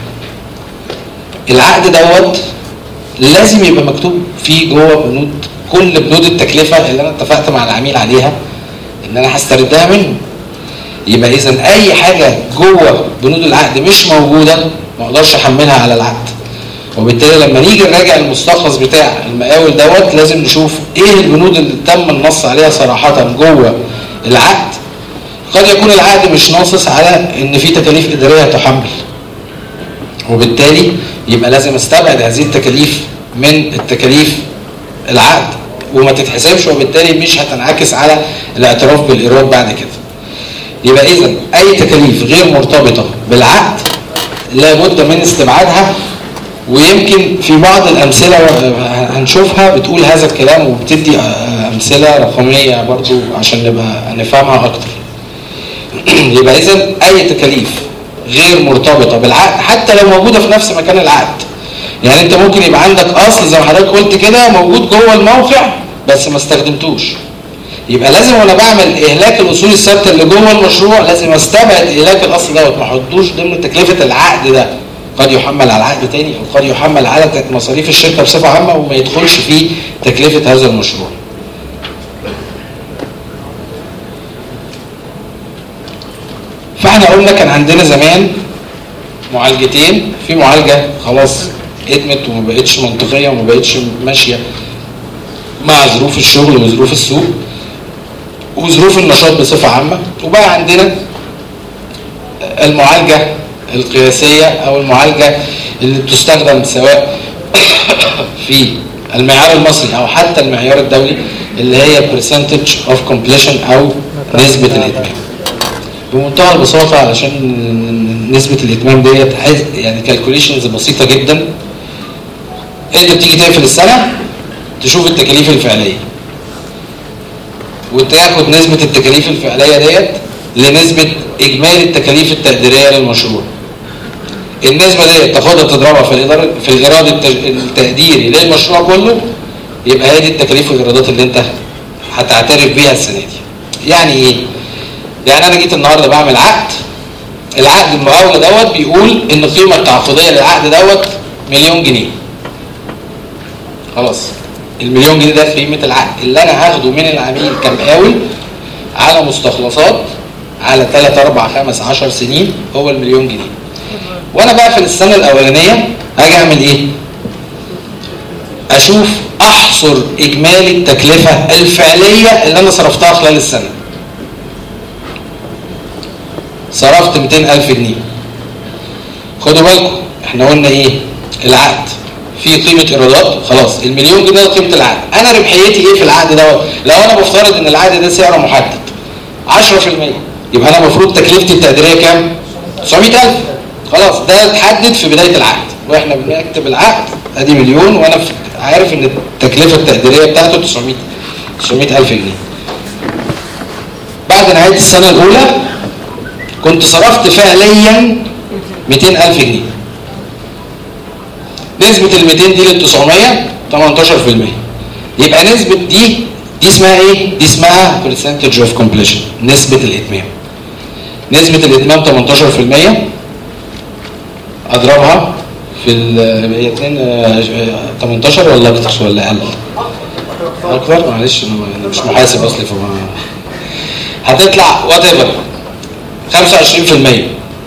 العقد دوت لازم يبقى مكتوب فيه جوه بنود كل بنود التكلفه اللي انا اتفقت مع العميل عليها ان انا هستردها منه. يبقى اذا اي حاجه جوه بنود العقد مش موجوده ما اقدرش احملها على العقد. وبالتالي لما نيجي نراجع المستخلص بتاع المقاول دوت لازم نشوف ايه البنود اللي تم النص عليها صراحه جوه العقد. قد يكون العقد مش ناصص على ان في تكاليف اداريه تحمل، وبالتالي يبقى لازم استبعد هذه التكاليف من التكاليف العقد وما تتحسبش، وبالتالي مش هتنعكس على الاعتراف بالايراد بعد كده. يبقى اذا اي تكاليف غير مرتبطه بالعقد لابد من استبعادها. ويمكن في بعض الامثله هنشوفها بتقول هذا الكلام وبتدي امثله رقميه برضو عشان نبقى نفهمها اكتر. يبقى اذا اي تكاليف غير مرتبطه بالعقد حتى لو موجوده في نفس مكان العقد، يعني انت ممكن يبقى عندك اصل زي ما حضرتك قلت كده موجود جوه الموقع بس ما استخدمتوش، يبقى لازم وانا بعمل اهلاك الاصول الثابته اللي جوه المشروع لازم استبعد اهلاك الاصل دوت ما احطوش ضمن تكلفه العقد ده. قد يحمل على عقد تاني او قد يحمل على مصاريف الشركه بصفه عامه وما يدخلش في تكلفه هذا المشروع. فاحنا قلنا كان عندنا زمان معالجتين، في معالجه خلاص ادمت وما بقتش منطقيه وما بقتش ماشيه مع ظروف الشغل وظروف السوق وظروف النشاط بصفه عامه، وبقى عندنا المعالجه القياسيه او المعالجه اللي بتستخدم سواء في المعيار المصري او حتى المعيار الدولي اللي هي percentage of completion او نسبه الاتمام. بمنتهى البساطه علشان نسبه الاتمام ديت يعني كالكوليشنز بسيطه جدا. انت بتيجي تقفل السنه تشوف التكاليف الفعليه وتاخد نسبه التكاليف الفعليه ديت لنسبه اجمالي التكاليف التقديريه للمشروع. النسبه ديت تاخدها تضربها في الاداره في الايراد التقديري للمشروع كله، يبقى هي دي التكاليف والايرادات اللي انت هتعترف بيها السنه دي. يعني ايه؟ يعني انا جيت النهارده بعمل عقد، العقد المقاوله دوت بيقول ان القيمه التعاقديه للعقد دوت مليون جنيه. خلاص المليون جنيه ده قيمه العقد اللي انا هاخده من العميل كمقاول على مستخلصات على ثلاثة أربعة خمسة عشر سنين هو المليون جنيه. وانا بقى في السنه الاولانيه اجي اعمل ايه؟ اشوف احصر اجمالي التكلفه الفعليه اللي انا صرفتها خلال السنه، صرفت مئتين ألف جنيه. خدوا بالكم احنا قلنا ايه؟ العقد فيه قيمه ايرادات، خلاص المليون جنيه قيمه العقد. انا ربحيتي ايه في العقد دوت؟ لو انا بفترض ان العقد ده سعره محدد عشرة في المية، يبقى انا المفروض تكلفتي التقديريه كام؟ تسعمئة ألف. خلاص ده اتحدد في بدايه العقد، واحنا بنكتب العقد ادي مليون وانا عارف ان التكلفه التقديريه بتاعته تسعمئة ألف جنيه. بعد نهايه السنه الاولى كنت صرفت فعليا مئتين ألف جنيه. نسبه ال مئتين دي لل تسعمية تمنتاشر في المية، يبقى نسبه دي دي اسمها ايه؟ دي اسمها percentage of completion، نسبه الاتمام. نسبه الاتمام تمنتاشر في المية، اضربها في ال هي اتنين تمنتاشر ولا اكتر ولا اقل؟ اكتر. معلش انا مش محاسب اصلي، فما هتطلع وات ايفر خمسة وعشرين في المية.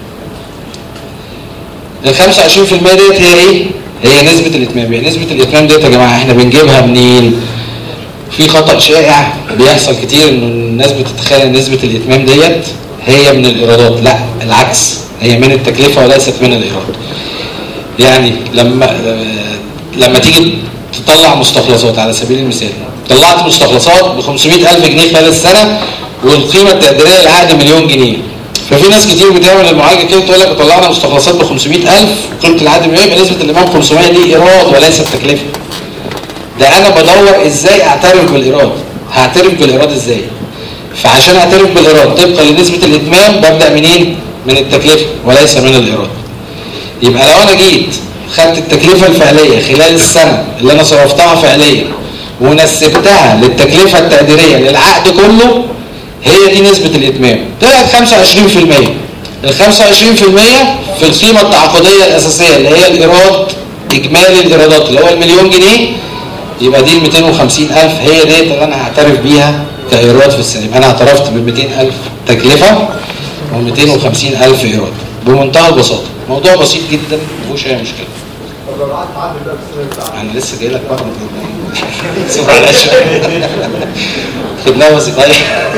ال خمسة وعشرين في المية ديت هي ايه؟ هي نسبه الاتمام. يعني نسبه الاتمام ديت يا جماعه احنا بنجيبها منين؟ في خطأ شائع بيحصل كتير ان الناس بتتخيل ان نسبه الاتمام ديت هي من الايرادات. لا، العكس، هي من التكلفه وليست من الايراد. يعني لما لما تيجي تطلع مستخلصات على سبيل المثال، طلعت مستخلصات ب خمسمئة ألف جنيه خلال السنه والقيمه التقديريه للعقد مليون جنيه. ففي ناس كتير بتعمل المعالجه كده تقول لك طلعنا مستخلصات ب خمسمئة ألف قيمه العقد مليون، يبقى نسبه الامام خمسمية دي ايراد وليست تكلفه. ده انا بدور ازاي اعترف بالايراد. هعترف بالايراد ازاي؟ فعشان اعترف بالايراد طبقا لنسبه الاتمام ببدا منين؟ من التكلفه وليس من الايراد. يبقى لو انا جيت خدت التكلفه الفعليه خلال السنه اللي انا صرفتها فعليا ونسبتها للتكلفه التقديريه للعقد كله، هي دي نسبه الاتمام. طلعت خمسة وعشرين في المية. ال خمسة وعشرين في المية في القيمه التعاقديه الاساسيه اللي هي الايراد، اجمالي الايرادات اللي هو المليون جنيه، يبقى دي ال مئتين وخمسين ألف هي ديت اللي انا هعترف بيها كايراد في السنه. يبقى انا اعترفت ب مئتين ألف تكلفه و مئتين وخمسين ألف ايراد بمنتهى البساطه. موضوع بسيط جدا ما فيهوش اي مشكله. طب لو قعدت تعدل بقى في السنه بتاعتك انا لسه جاي لك بقى سبحان الله. خدناها بس طيب.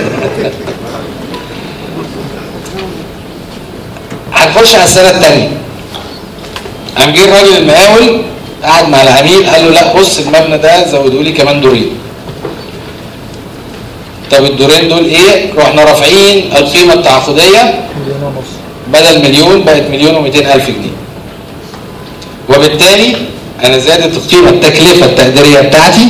هنخش على السنه الثانيه. قام جه الراجل المقاول قعد مع العميل قال له لا بص المبنى ده زودوا لي كمان دورين. طب الدورين دول ايه؟ رحنا رافعين القيمه التعاقديه بدل مليون بقت مليون ومئتين ألف جنيه. وبالتالي انا زادت القيمه التكلفه التقديريه بتاعتي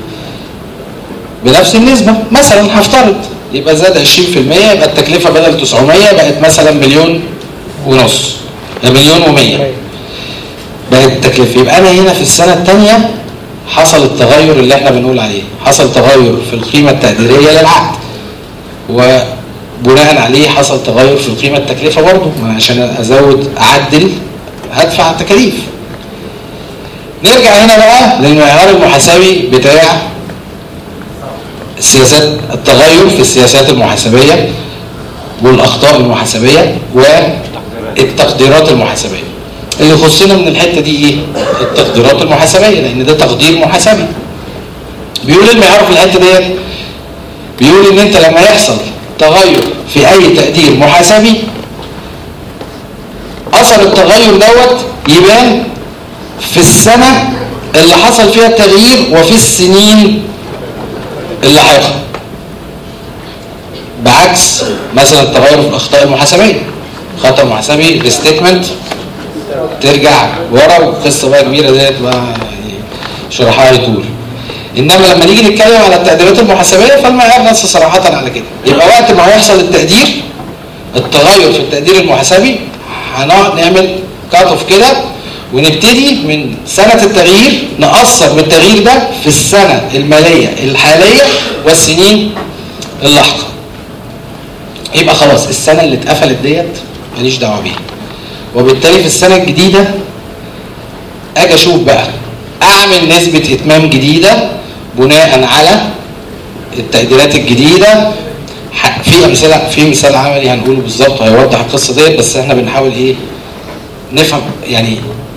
بنفس النسبه. مثلا هفترض يبقى زاد عشرين في المية، يبقى التكلفه بدل تسعمية بقت مثلا مليون ونص، مليون ومية بقت التكلفه. يبقى انا هنا في السنه الثانيه حصل التغير اللي احنا بنقول عليه، حصل تغير في القيمه التقديريه للعقد، وبناء عليه حصل تغير في القيمه التكلفه برضه. عشان ازود اعدل هدفع تكاليف. نرجع هنا بقى للمعيار المحاسبي بتاع السياسات، التغير في السياسات المحاسبيه والاخطاء المحاسبيه والتقديرات المحاسبيه. اللي يخصنا من الحته دي ايه؟ التقديرات المحاسبيه، لان ده تقدير محاسبي. بيقول المعيار في الحته ديت، بيقول ان انت لما يحصل تغير في اي تقدير محاسبي اثر التغير دوت يبان في السنه اللي حصل فيها التغيير وفي السنين اللاحقه. بعكس مثلا التغير في الاخطاء المحاسبيه، خطا محاسبي ريستيتمنت ترجع ورا وقصه بقى كبيره ديت بقى يعني شرحها يطول. انما لما نيجي نتكلم على التقديرات المحاسبيه فالمعيار نص صراحه على كده. يبقى وقت ما يحصل التقدير التغير في التقدير المحاسبي هنقعد نعمل كات اوف كده ونبتدي من سنه التغيير نقصر من التغيير ده في السنه الماليه الحاليه والسنين اللاحقه. يبقى خلاص السنه اللي اتقفلت ديت ماليش دعوه بيها. وبالتالي في السنه الجديده اجي اشوف بقى اعمل نسبه اتمام جديده بناء على التقديرات الجديده. في امثله، في مثال عملي هنقوله بالظبط هيوضح القصه ديت، بس احنا بنحاول ايه نفهم يعني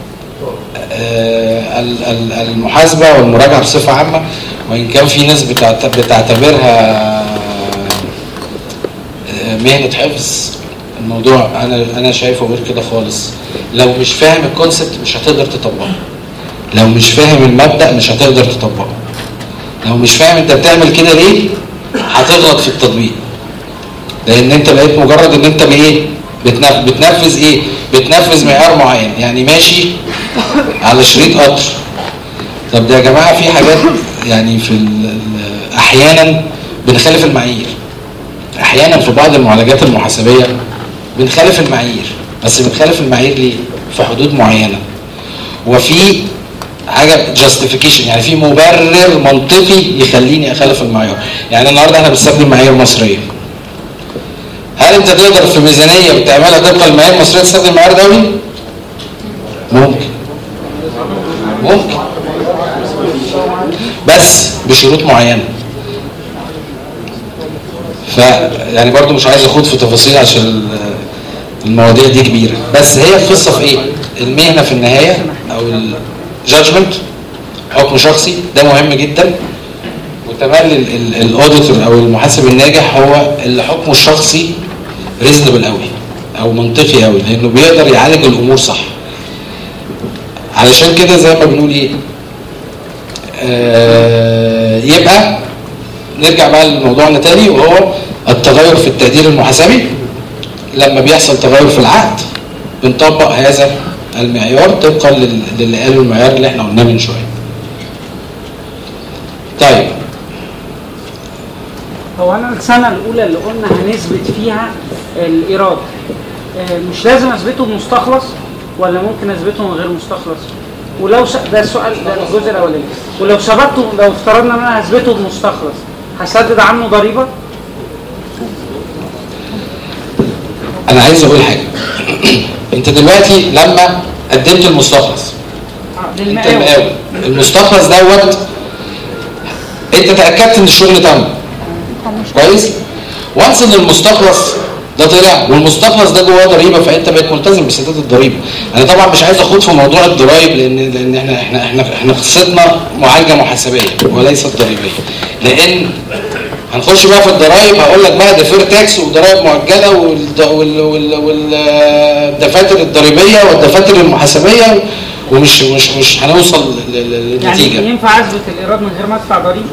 آه المحاسبه والمراجعه بصفه عامه، وان كان في ناس بتعتبرها مهنه حفظ الموضوع انا انا شايفه غير كده خالص. لو مش فاهم الكونسبت مش هتقدر تطبقه، لو مش فاهم المبدأ مش هتقدر تطبقه، لو مش فاهم انت بتعمل كده ليه هتغلط في التطبيق، لان انت بقيت مجرد ان انت بايه بتنفذ, بتنفذ ايه بتنفذ معيار معين. يعني ماشي على شريط قطر، طب ده يا جماعه في حاجات يعني في احيانا بنخالف المعايير، احيانا في بعض المعالجات المحاسبيه بنخالف المعايير، بس بنخالف المعايير ليه؟ في حدود معينه، وفي حاجه جاستيفيكيشن، يعني في مبرر منطقي يخليني اخالف المعيار. يعني النهارده احنا بنستخدم معايير مصريه، هل انت تقدر في ميزانيه بتعملها طبقا للمعايير المصريه تستخدم معيار دولي؟ ممكن ممكن بس بشروط معينه. ف يعني برضو مش عايز اخوض في تفاصيل عشان المواضيع دي كبيره، بس هي القصه في ايه؟ المهنه في النهايه او الجادجمنت حكم شخصي ده مهم جدا، وتملي الاوديتور او المحاسب الناجح هو اللي حكمه الشخصي ريزونبل قوي او منطقي قوي، لانه بيقدر يعالج الامور صح. علشان كده زي ما بنقول ايه آه يبقى نرجع بقى لموضوعنا تاني، وهو التغير في التقدير المحاسبي. لما بيحصل تغير في العقد بنطبق هذا المعيار طبقا للي قاله المعيار اللي احنا قلناه من شويه. طيب هو انا السنه الاولى اللي قلنا هنثبت فيها الايراد مش لازم اثبته بمستخلص ولا ممكن اثبته من غير مستخلص؟ ولو س... ده السؤال ده الجزء الاولاني. ولو ثبته لو افترضنا ان انا هثبته بمستخلص هسدد عنه ضريبه؟ انا عايز اقول حاجه انت دلوقتي لما قدمت المستخلص آه. انت المقاول المستخلص دوت انت تاكدت ان الشغل تم كويس. وانس ان المستخلص ده طلع والمستخلص ده جواه ضريبه فانت بقيت ملتزم بسداد الضريبه. انا طبعا مش عايز اخوض في موضوع الضرايب لان لان احنا احنا احنا احنا قصتنا معالجه محاسبيه وليست ضريبيه، لان هنخش بقى في الضرايب هقول لك بقى ديفير تاكس وضرايب مؤجله والدفاتر الضريبيه والدفاتر المحاسبيه ومش مش مش هنوصل للنتيجه. يعني ينفع اثبت الايراد من غير ما ادفع ضريبه؟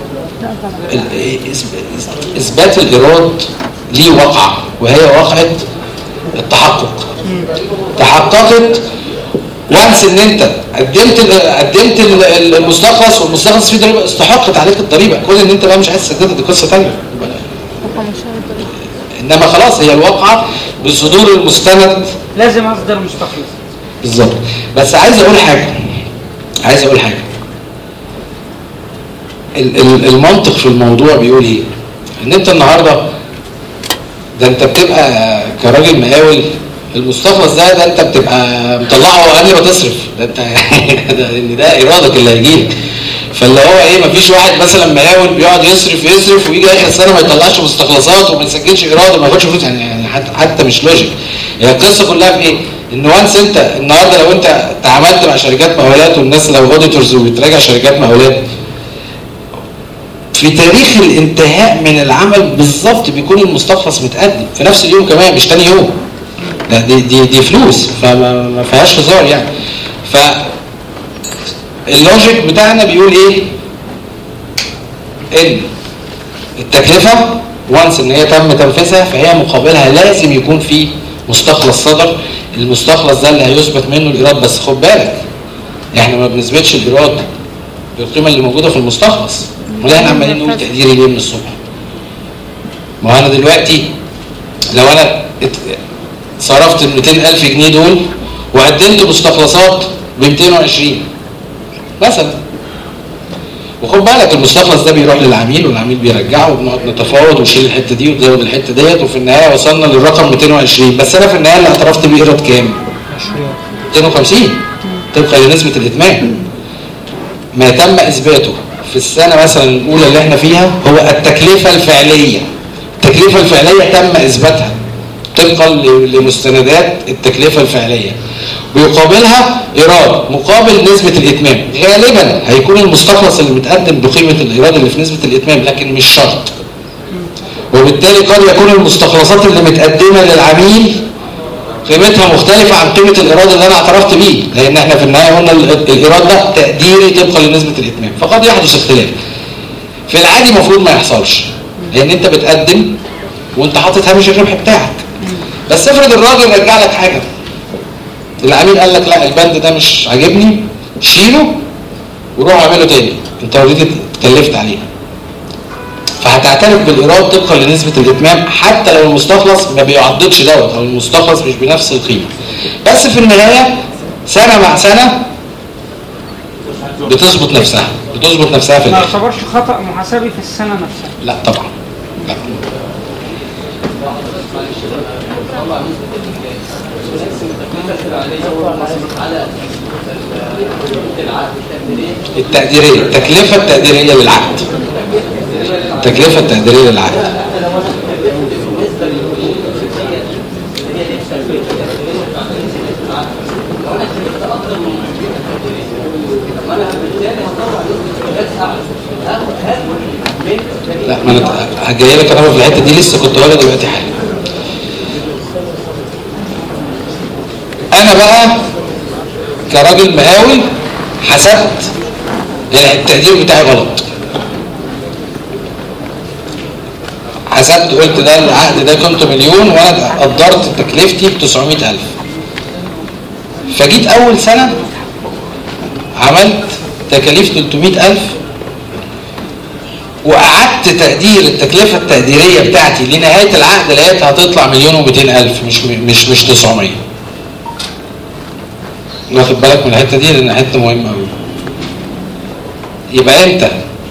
اثبات الايراد ليه وقعه وهي وقعه التحقق. تحققت وانس ان انت قدمت قدمت المستخلص والمستخلص فيه ضريبه استحقت عليك الضريبه، كل ان انت بقى مش عايز تسددها دي قصه ثانيه. انما خلاص هي الواقعه بصدور المستند لازم اصدر مستخلص بالظبط. بس عايز اقول حاجه عايز اقول حاجه المنطق في الموضوع بيقول ايه؟ ان انت النهارده ده انت بتبقى كراجل مقاول المستخلص ده ده انت بتبقى مطلعه قبل ما تصرف، ده انت ده ان ده ايرادك اللي هيجيلك. فاللي هو ايه مفيش واحد مثلا مقاول بيقعد يصرف يصرف ويجي اخر السنه ما يطلعش مستخلصات وما يسجلش ايراد وما ياخدش فلوس، يعني حتى, حتى مش لوجيك. هي القصه كلها في ايه؟ ان وانس انت النهارده لو انت تعاملت مع شركات مقاولات والناس لو اوديتورز وبتراجع شركات مقاولات في تاريخ الانتهاء من العمل بالظبط بيكون المستخلص متقدم في نفس اليوم كمان مش تاني يوم. ده دي دي, دي فلوس فما فيهاش هزار يعني. ف اللوجيك بتاعنا بيقول ايه؟ ان التكلفه وانس ان هي تم تنفيذها فهي مقابلها لازم يكون في مستخلص صدر. المستخلص ده اللي هيثبت منه الايراد، بس خد بالك احنا ما بنثبتش الايراد بالقيمه اللي موجوده في المستخلص. ولا احنا عمالين نقول تقديري ليه من الصبح؟ ما انا دلوقتي لو انا صرفت ال مئتين ألف جنيه دول وقدمت مستخلصات ب مئتين وعشرين مثلا، وخد بالك المستخلص ده بيروح للعميل والعميل بيرجعه وبنقعد نتفاوض وشيل الحته دي وتزود الحته ديت وفي النهايه وصلنا للرقم مئتين وعشرين، بس انا في النهايه اللي اعترفت بيه ايراد كام؟ مئتين وخمسين طبقا لنسبه الاتمام. ما تم اثباته في السنه مثلا الاولى اللي احنا فيها هو التكلفه الفعليه. التكلفه الفعليه تم اثباتها طبقا لمستندات التكلفه الفعليه بيقابلها ايراد مقابل نسبه الاتمام. غالبا هيكون المستخلص اللي متقدم بقيمه الايراد اللي في نسبه الاتمام، لكن مش شرط. وبالتالي قد يكون المستخلصات اللي متقدمه للعميل قيمتها مختلفه عن قيمه الايراد اللي انا اعترفت بيه، لان احنا في النهايه قلنا الايراد ده تقديري طبقا لنسبه الاتمام، فقد يحدث اختلاف. في العادي المفروض ما يحصلش، لان انت بتقدم وانت حاطط هامش الربح بتاعك. بس افرض الراجل رجع لك حاجه، العميل قال لك لا البند ده مش عاجبني، شيله وروح اعمله تاني، انت اوريدي اتكلفت عليه. فهتعترف بالايراد طبقا لنسبه الاتمام حتى لو المستخلص ما بيعضدش دوت او المستخلص مش بنفس القيمه. بس في النهايه سنه مع سنه بتظبط نفسها بتظبط نفسها في الاخر. ما يعتبرش خطا محاسبي في السنه نفسها؟ لا طبعا لا. التقديريه، التكلفه التقديريه للعقد. التكلفه التقديريه للعقد. لا ما انا هجي لك انا في الحته دي، لسه كنت هقولها دلوقتي حالا. انا بقى كراجل مقاول حسبت التقدير بتاعي غلط، حسبت قلت ده العقد ده قيمته مليون وانا قدرت تكلفتي ب تسعمائة ألف. فجيت اول سنه عملت تكاليف ثلاثمائة ألف وقعدت تقدير التكلفه التقديريه بتاعتي لنهايه العقد لقيتها هتطلع مليون ومئتين ألف، مش مش مش تسعمائة. واخد بالك من الحته دي لان حته مهمه قوي. يبقى انت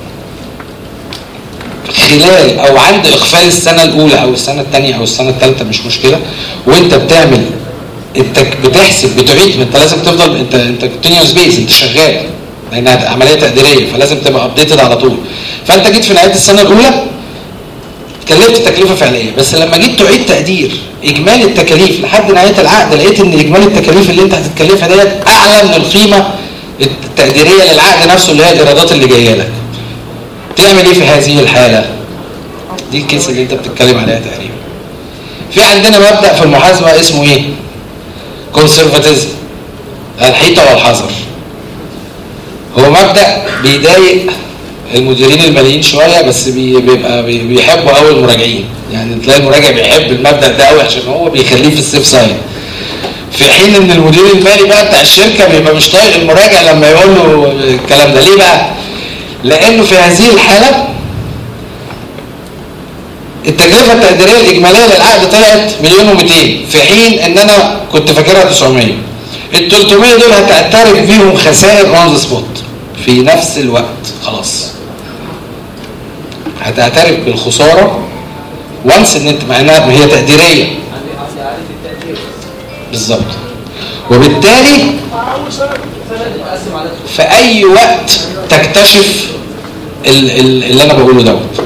خلال او عند اقفال السنه الاولى او السنه الثانيه او السنه الثالثه مش مشكله، وانت بتعمل انت بتحسب بتعيد، انت لازم تفضل انت انت كونتينيوس بيز، انت شغال لانها عمليه تقديريه فلازم تبقى ابديتد على طول. فانت جيت في نهايه السنه الاولى اتكلفت تكلفه فعليه، بس لما جيت تعيد تقدير اجمالي التكاليف لحد نهايه العقد لقيت ان اجمالي التكاليف اللي انت هتتكلفها ديت اعلى من القيمه التقديريه للعقد نفسه اللي هي الايرادات اللي جايه لك. تعمل ايه في هذه الحاله؟ دي الكيس اللي انت بتتكلم عليها تقريبا. في عندنا مبدا في المحاسبه اسمه ايه؟ كونسرفاتيزم، الحيطه والحذر. هو مبدا بيضايق المديرين الماليين شويه، بس بيبقى بيحبوا قوي المراجعين، يعني تلاقي المراجع بيحب المبدا ده قوي عشان هو بيخليه في السيف سايد، في حين ان المدير المالي بقى بتاع الشركه بيبقى مش طايق المراجع لما يقول له الكلام ده. ليه بقى؟ لانه في هذه الحاله التكلفه التقديريه الاجماليه للعقد طلعت مليون ومئتين، في حين ان انا كنت فاكرها تسعمائة. ال ثلاثمائة دول هتعترف بيهم خسائر اون ذا سبوت في نفس الوقت، خلاص هتعترف بالخساره وانس ان انت معناها هي تقديريه بالظبط. وبالتالي في اي وقت تكتشف اللي انا بقوله دوت.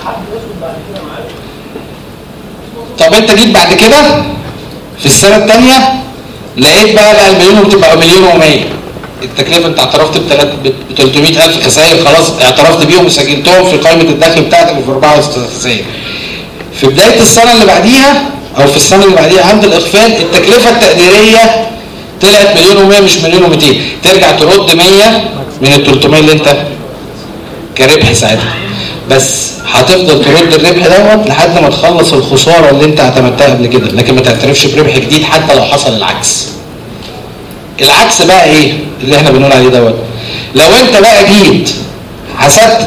طب انت جيت بعد كده في السنه الثانيه لقيت بقى بقى المليون بتبقى مليون ومية، التكلفه انت اعترفت ب ثلاثمائة ألف خسائر، خلاص اعترفت بيهم وسجلتهم في قائمه الدخل بتاعتك وفي اربعه خسائر. في بدايه السنه اللي بعديها او في السنه اللي بعديها عند الاقفال التكلفه التقديريه طلعت مليون ومية مش مليون ومئتين، ترجع ترد مية من ال ثلاثمائة اللي انت كربح ساعتها، بس هتفضل ترد الربح دوت لحد ما تخلص الخساره اللي انت اعتمدتها قبل كده، لكن ما تعترفش بربح جديد حتى لو حصل العكس. العكس بقى ايه اللي احنا بنقول عليه دوت؟ لو انت بقى جيت حسبت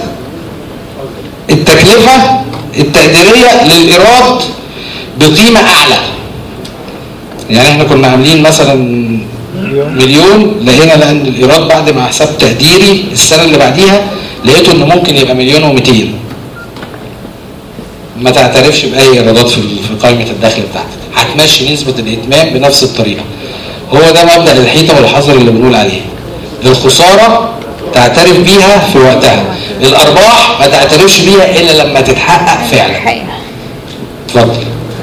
التكلفه التقديريه للايراد بقيمه اعلى، يعني احنا كنا عاملين مثلا مليون، لقينا لان الايراد بعد ما حسبت تقديري السنه اللي بعديها لقيته انه ممكن يبقى مليون ومئتين، ما تعترفش باي ايرادات في قائمه الدخل بتاعتك، هتمشي نسبه الاتمام بنفس الطريقه. هو ده مبدا الحيطه والحذر اللي بنقول عليه. الخساره تعترف بيها في وقتها، الارباح ما تعترفش بيها الا لما تتحقق فعلا. اتفضل.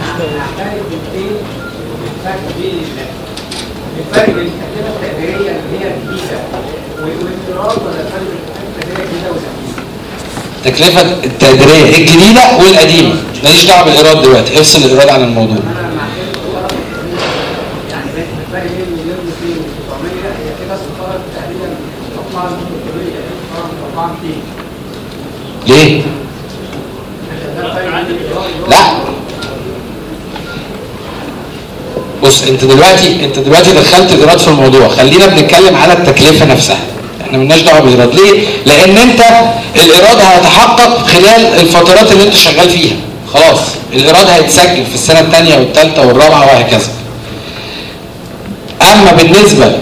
الفرق بين التكلفه التقديريه اللي هي جديده والايراد ولا الفرق بين التكلفه التقديريه الجديده والقديمه؟ التكلفه التقديريه الجديده والقديمه، ماليش دعوه بالايراد دلوقتي، افصل الايراد عن الموضوع. ليه؟ لا بص، انت دلوقتي انت دلوقتي دخلت الايراد في الموضوع، خلينا بنتكلم على التكلفه نفسها، احنا مالناش دعوه بالايراد. ليه؟ لان انت الايراد هيتحقق خلال الفترات اللي انت شغال فيها، خلاص الايراد هيتسجل في السنه الثانيه والثالثه والرابعه وهكذا. اما بالنسبه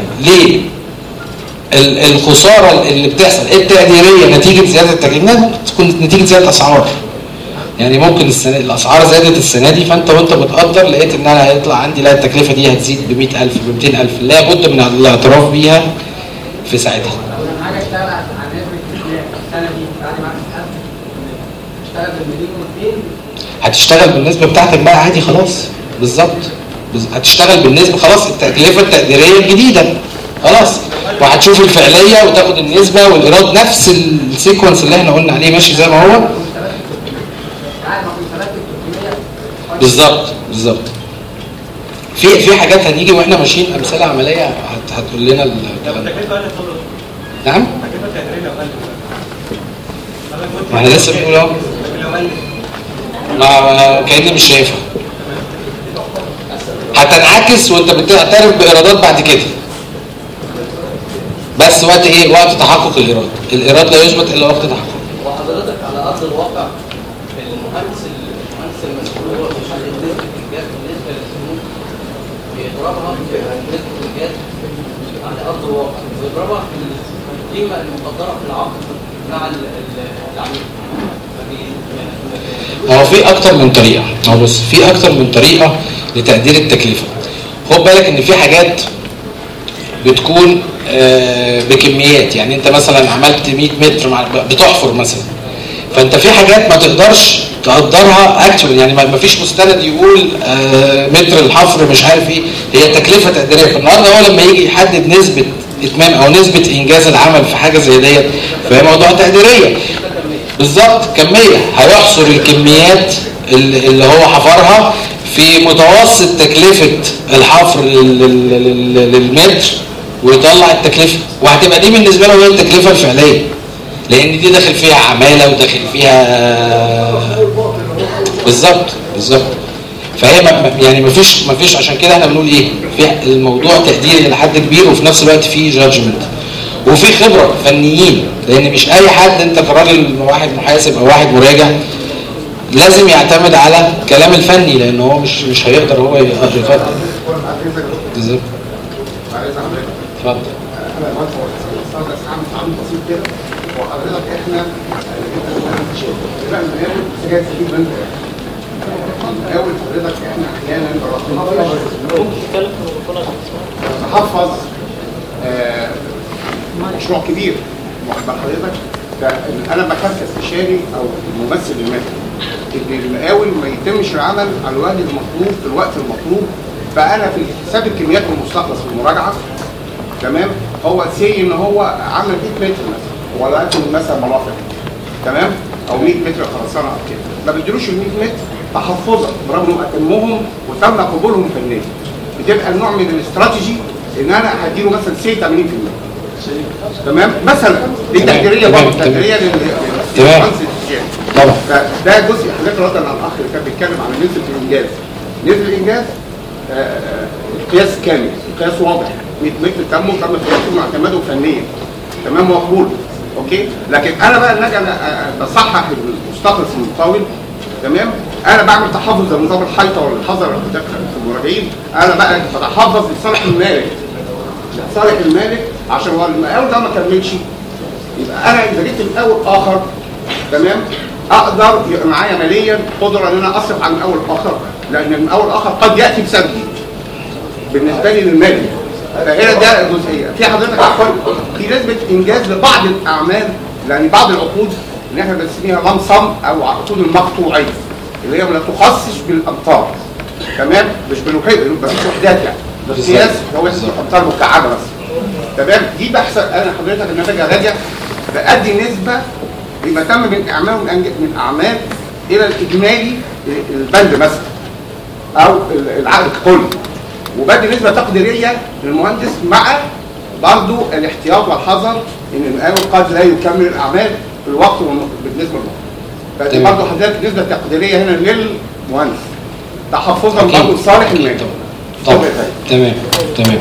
للخساره اللي بتحصل التقديريه نتيجه زياده التكلفه، ممكن تكون نتيجه زياده اسعار، يعني ممكن السنة الاسعار زادت السنه دي، فانت وانت بتقدر لقيت ان انا هيطلع عندي لا التكلفه دي هتزيد ب مئة ألف ب مئتين ألف، لا بد من الاعتراف بيها في ساعتها. حاجه اشتغل على نسبه السنه دي بعد ما اشتغل بالمليون ومئتين، هتشتغل بالنسبه بتاعتك بقى عادي خلاص، بالظبط هتشتغل بالنسبه خلاص التكلفه التقديريه الجديده خلاص، وهتشوف الفعليه وتاخد النسبه والايراد نفس السيكونس اللي احنا قلنا عليه ماشي زي ما هو بالظبط بالظبط. في في حاجات هنيجي واحنا ماشيين امثله عمليه هت هتقول لنا الكلام ده. نعم؟ ما احنا لسه بنقول اهو، ما كاني مش شايفها، هتنعكس وانت بتعترف بايرادات بعد كده، بس وقت ايه؟ وقت تحقق الايراد. الايراد لا يثبت الا وقت تحققه. وحضرتك على ارض الواقع المهندس المهندس المسؤول هو بيحدد نسبه الانجاز بالنسبه للسنوات، بيضربها بنسبه الانجاز على ارض الواقع، بيضربها في القيمه المقدره في العقد مع العميل. هو في اكتر من طريقه، هو بص في اكتر من طريقه لتقدير التكلفه. خد بالك ان في حاجات بتكون بكميات، يعني انت مثلا عملت مئة متر بتحفر مثلا، فانت في حاجات ما تقدرش تقدرها اكتوال، يعني ما فيش مستند يقول متر الحفر مش عارف ايه، هي تكلفه تقديريه. فالنهارده هو لما يجي يحدد نسبه اتمام او نسبه انجاز العمل في حاجه زي ديت، فهي موضوع تقديريه بالظبط كميه، هيحصر الكميات اللي هو حفرها في متوسط تكلفه الحفر للمتر ويطلع التكلفه، وهتبقى دي بالنسبه له هي التكلفه الفعليه، لان دي داخل فيها عماله وداخل فيها بالظبط بالظبط. فهي يعني ما فيش ما فيش عشان كده احنا بنقول ايه، في الموضوع تقديري لحد كبير، وفي نفس الوقت في جادجمنت وفي خبره فنيين، لان مش اي حد انت كراجل واحد محاسب او واحد مراجع لازم يعتمد على كلام الفني، لان هو مش مش هيقدر هو يفضل بالظبط. اتفضل. انا بس بس عامل بسيط كده، وحضرتك احنا بقى بنعمل حاجات كتير من اول حضرتك احنا احيانا بنحفظ مشروع كبير، واخد بال حضرتك، انا بكفي استشاري او ممثل للمهنه ان المقاول ما يتمش العمل على الوجه المطلوب في الوقت المطلوب. فانا في حساب الكميات المستخلص في المراجعه تمام، هو سي ان هو عمل مئة متر مثلا ولا يكون مثلا مرافق تمام، او مئة متر خرسانه او كده، ما بدلوش ال مئة متر تحفظا برغم انهم اتمهم وتم قبولهم فنيا. بتبقى النوع من الاستراتيجي ان انا هديله مثلا سي ثمانين بالمئة تمام مثلا، دي تقديريه برضه تقديريه للمهندس طبعا. فده جزء حضرتك رد على الاخ اللي كان بيتكلم عن نسبه الانجاز. نسبه الانجاز قياس كامل، قياس واضح، مئة متر تم تم قياسه واعتماده فنيا تمام مقبول اوكي. لكن انا بقى لما اجي بصحح المستخلص المطاول تمام، انا بعمل تحفظ زي نظام الحيطه ولا الحذر اللي في المراجعين، انا بقى بتحفظ لصالح المالك لصالح المالك عشان هو المقاول ده ما كملش، يبقى انا اذا جبت مقاول اخر تمام اقدر يبقى معايا ماليا قدره ان انا اصرف عن المقاول الاخر، لان المقاول الاخر قد ياتي بسببي بالنسبه لي للمالي. فهنا ده جزئيه في حضرتك في نسبه انجاز لبعض الاعمال، لان بعض العقود اللي احنا بنسميها لمصم او عقود المقطوعيه اللي هي لا تخصص بالامتار تمام، مش بالوحدات بس وحدات، يعني بالقياس هو الامتار مكعبه بس تمام. دي بحسب انا حضرتك ان انا باجي اراجع بادي نسبه يبقى تم من اعمال من اعمال الى الاجمالي البند مثلا او العقد ككل، وبدي نسبه تقديريه للمهندس مع برضه الاحتياط والحذر ان المقاول قد لا يكمل الاعمال في الوقت بالنسبه للوقت. فدي برضه حضرتك نسبه تقديريه هنا للمهندس تحفظا برضه لصالح المالك. طب تمام تمام.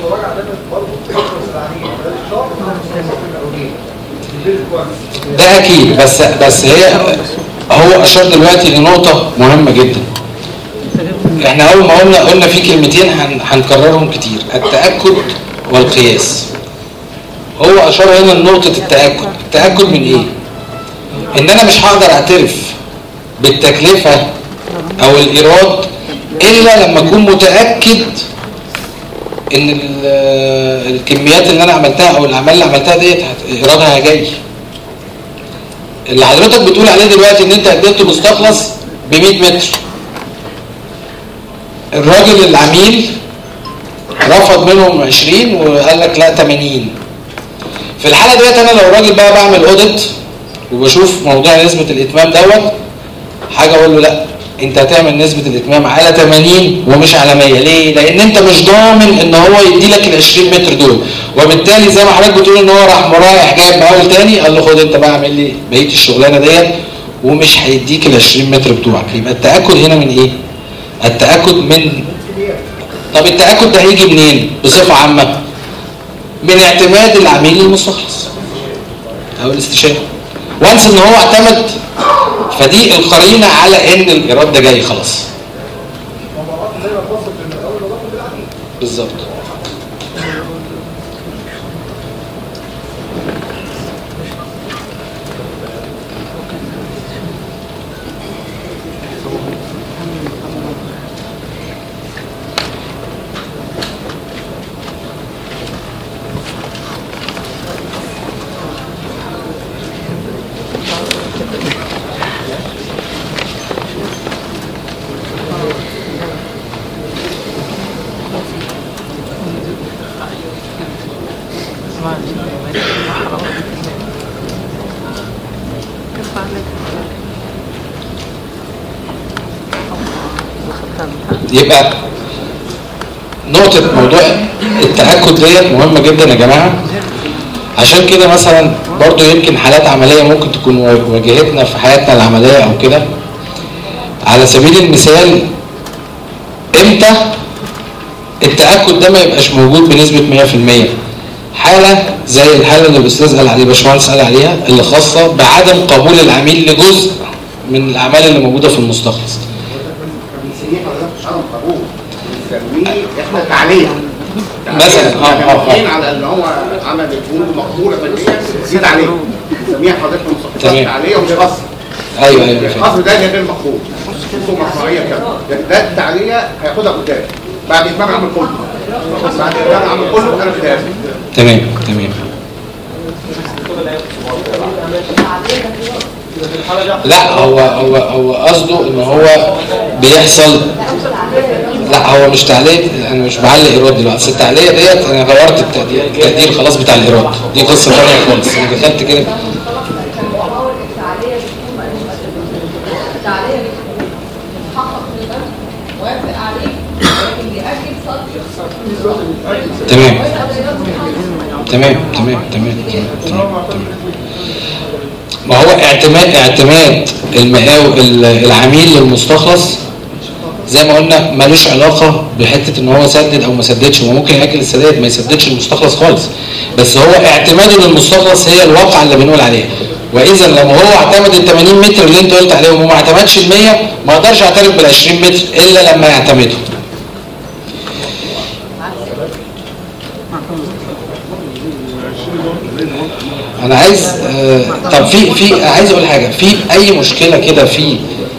ده اكيد، بس بس هي هو اشار دلوقتي لنقطه مهمه جدا. احنا اول ما قلنا قلنا في كلمتين هنكررهم كتير، التاكد والقياس. هو اشار هنا لنقطه التاكد. التاكد من ايه؟ ان انا مش هقدر اعترف بالتكلفه او الايراد الا لما اكون متاكد ان الكميات اللي انا عملتها او الاعمال اللي عملتها ديت ايرادها جاي. اللي حضرتك بتقول عليه دلوقتي ان انت قدمت مستخلص ب مية متر، الراجل العميل رفض منهم عشرين وقال لك لا تمانين. في الحاله ديت انا لو راجل بقى بعمل اوديت وبشوف موضوع نسبه الاتمام دوت، حاجه اقول له لا انت هتعمل نسبه الاتمام على تمانين ومش على مية. ليه؟ لان انت مش ضامن ان هو يدي لك ال عشرين متر دول، وبالتالي زي ما حضرتك بتقول ان هو راح مرايح جايب مقاول تاني قال له خد انت بقى اعمل لي بقيه الشغلانه ديت ومش هيديك ال عشرين متر بتوعك. يبقى التاكد هنا من ايه؟ التاكد من طب التاكد ده هيجي منين بصفه عامه؟ من اعتماد العميل للمستخلص او الاستشاري. وانس ان هو اعتمد، فدي القرينه على ان الايراد ده جاي خلاص. بالظبط. يبقى نقطة موضوع التأكد ديت مهمة جدا يا جماعة. عشان كده مثلا برضو يمكن حالات عملية ممكن تكون واجهتنا في حياتنا العملية او كده. على سبيل المثال امتى التأكد ده ما يبقاش موجود بنسبة مية في المية؟ حالة زي الحالة اللي الاستاذ قال عليها باشمهندس قال عليها، اللي خاصة بعدم قبول العميل لجزء من الاعمال اللي موجودة في المستخلص. احنا تعليق مثلا اه اه على ان هو عمل الفنون مقبوله فنيا زيد عليه نسميها حضرتك مستخلصات تعليقيه ومش قصر. ايوه ايوه القصر ده غير مقبول، خصوصا مصنعيه كده. ده التعليقيه هياخدها قدام بعد اتمام العمل كله. بعد اتمام العمل كله انا في تمام تمام. لا هو هو هو قصده ان هو بيحصل. لا هو مش تعليق، انا مش بعلق ايراد دلوقتي. التعليق ديت انا غيرت التقدير التقدير خلاص بتاع الايراد، دي قصه ثانيه خالص. انا دخلت كده تمام تمام تمام تمام تمام. ما هو اعتماد اعتماد المقاول العميل للمستخلص زي ما قلنا ملوش علاقه بحته ان هو سدد او ما سددش. هو ممكن ياكل السداد ما يسددش المستخلص خالص، بس هو اعتماده للمستخلص هي الواقعه اللي بنقول عليها. واذا لما هو اعتمد ال تمانين متر اللي انت قلت عليهم وما اعتمدش ال مية، ما اقدرش اعترف بال عشرين متر الا لما يعتمدهم. انا عايز آه طب في في عايز اقول حاجه. في اي مشكله كده في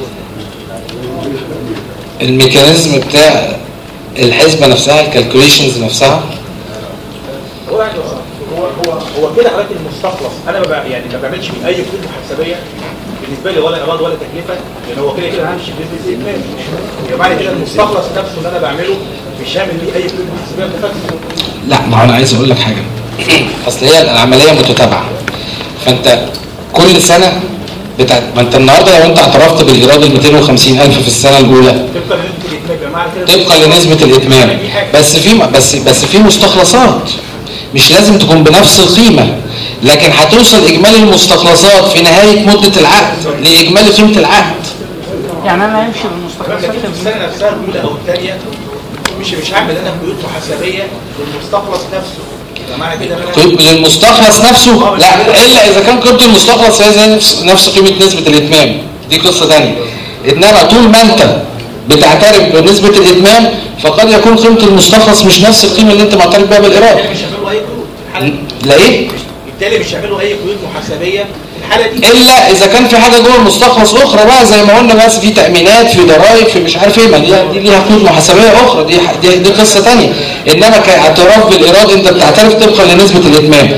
الميكانيزم بتاع الحسبه نفسها، الكالكوليشنز نفسها؟ هو هو هو هو كده حضرتك المستخلص انا ما يعني ما بعملش من اي كود محاسبيه بالنسبه لي ولا ايراد ولا تكلفه، لان هو كده كده همشي بنسبه الاجمالي. يبقى معنى كده المستخلص نفسه اللي انا بعمله مش هعمل بيه اي كود محاسبيه بتاعته. لا ما هو انا عايز اقول لك حاجه. اصل هي العمليه متتابعه، فانت كل سنه بتاعت ما انت النهارده لو انت اعترفت بالايراد ال مئتين وخمسين ألف في السنه الاولى طبقا لنسبه الاتمام، بس في بس بس في مستخلصات مش لازم تكون بنفس القيمه، لكن هتوصل اجمالي المستخلصات في نهايه مده العقد لاجمالي قيمه العقد. يعني انا همشي بالمستخلصات في السنه نفسها الاولى او الثانيه مش مش هعمل انا قيود محاسبيه للمستخلص نفسه. معنى كده قيمه للمستخلص نفسه لا، الا اذا كان قيمه المستخلص هي زي نفس نفس قيمه نسبه الاتمام، دي قصه ثانيه. انما طول ما انت بتعترف بنسبه الاتمام فقد يكون قيمه المستخلص مش نفس القيمه اللي انت معترف بها بالايراد. مش هيعملوا اي قيود لا ايه؟ بالتالي مش هيعملوا اي قيود محاسبيه في الحاله دي الا اذا كان في حاجه جوه المستخلص اخرى بقى زي ما قلنا، بس في تامينات في ضرائب في مش عارف ايه، ما دي ليها قيود محاسبيه اخرى، دي دي, دي قصه ثانيه. انما كاعتراف بالايراد انت بتعترف طبقا لنسبه الاتمام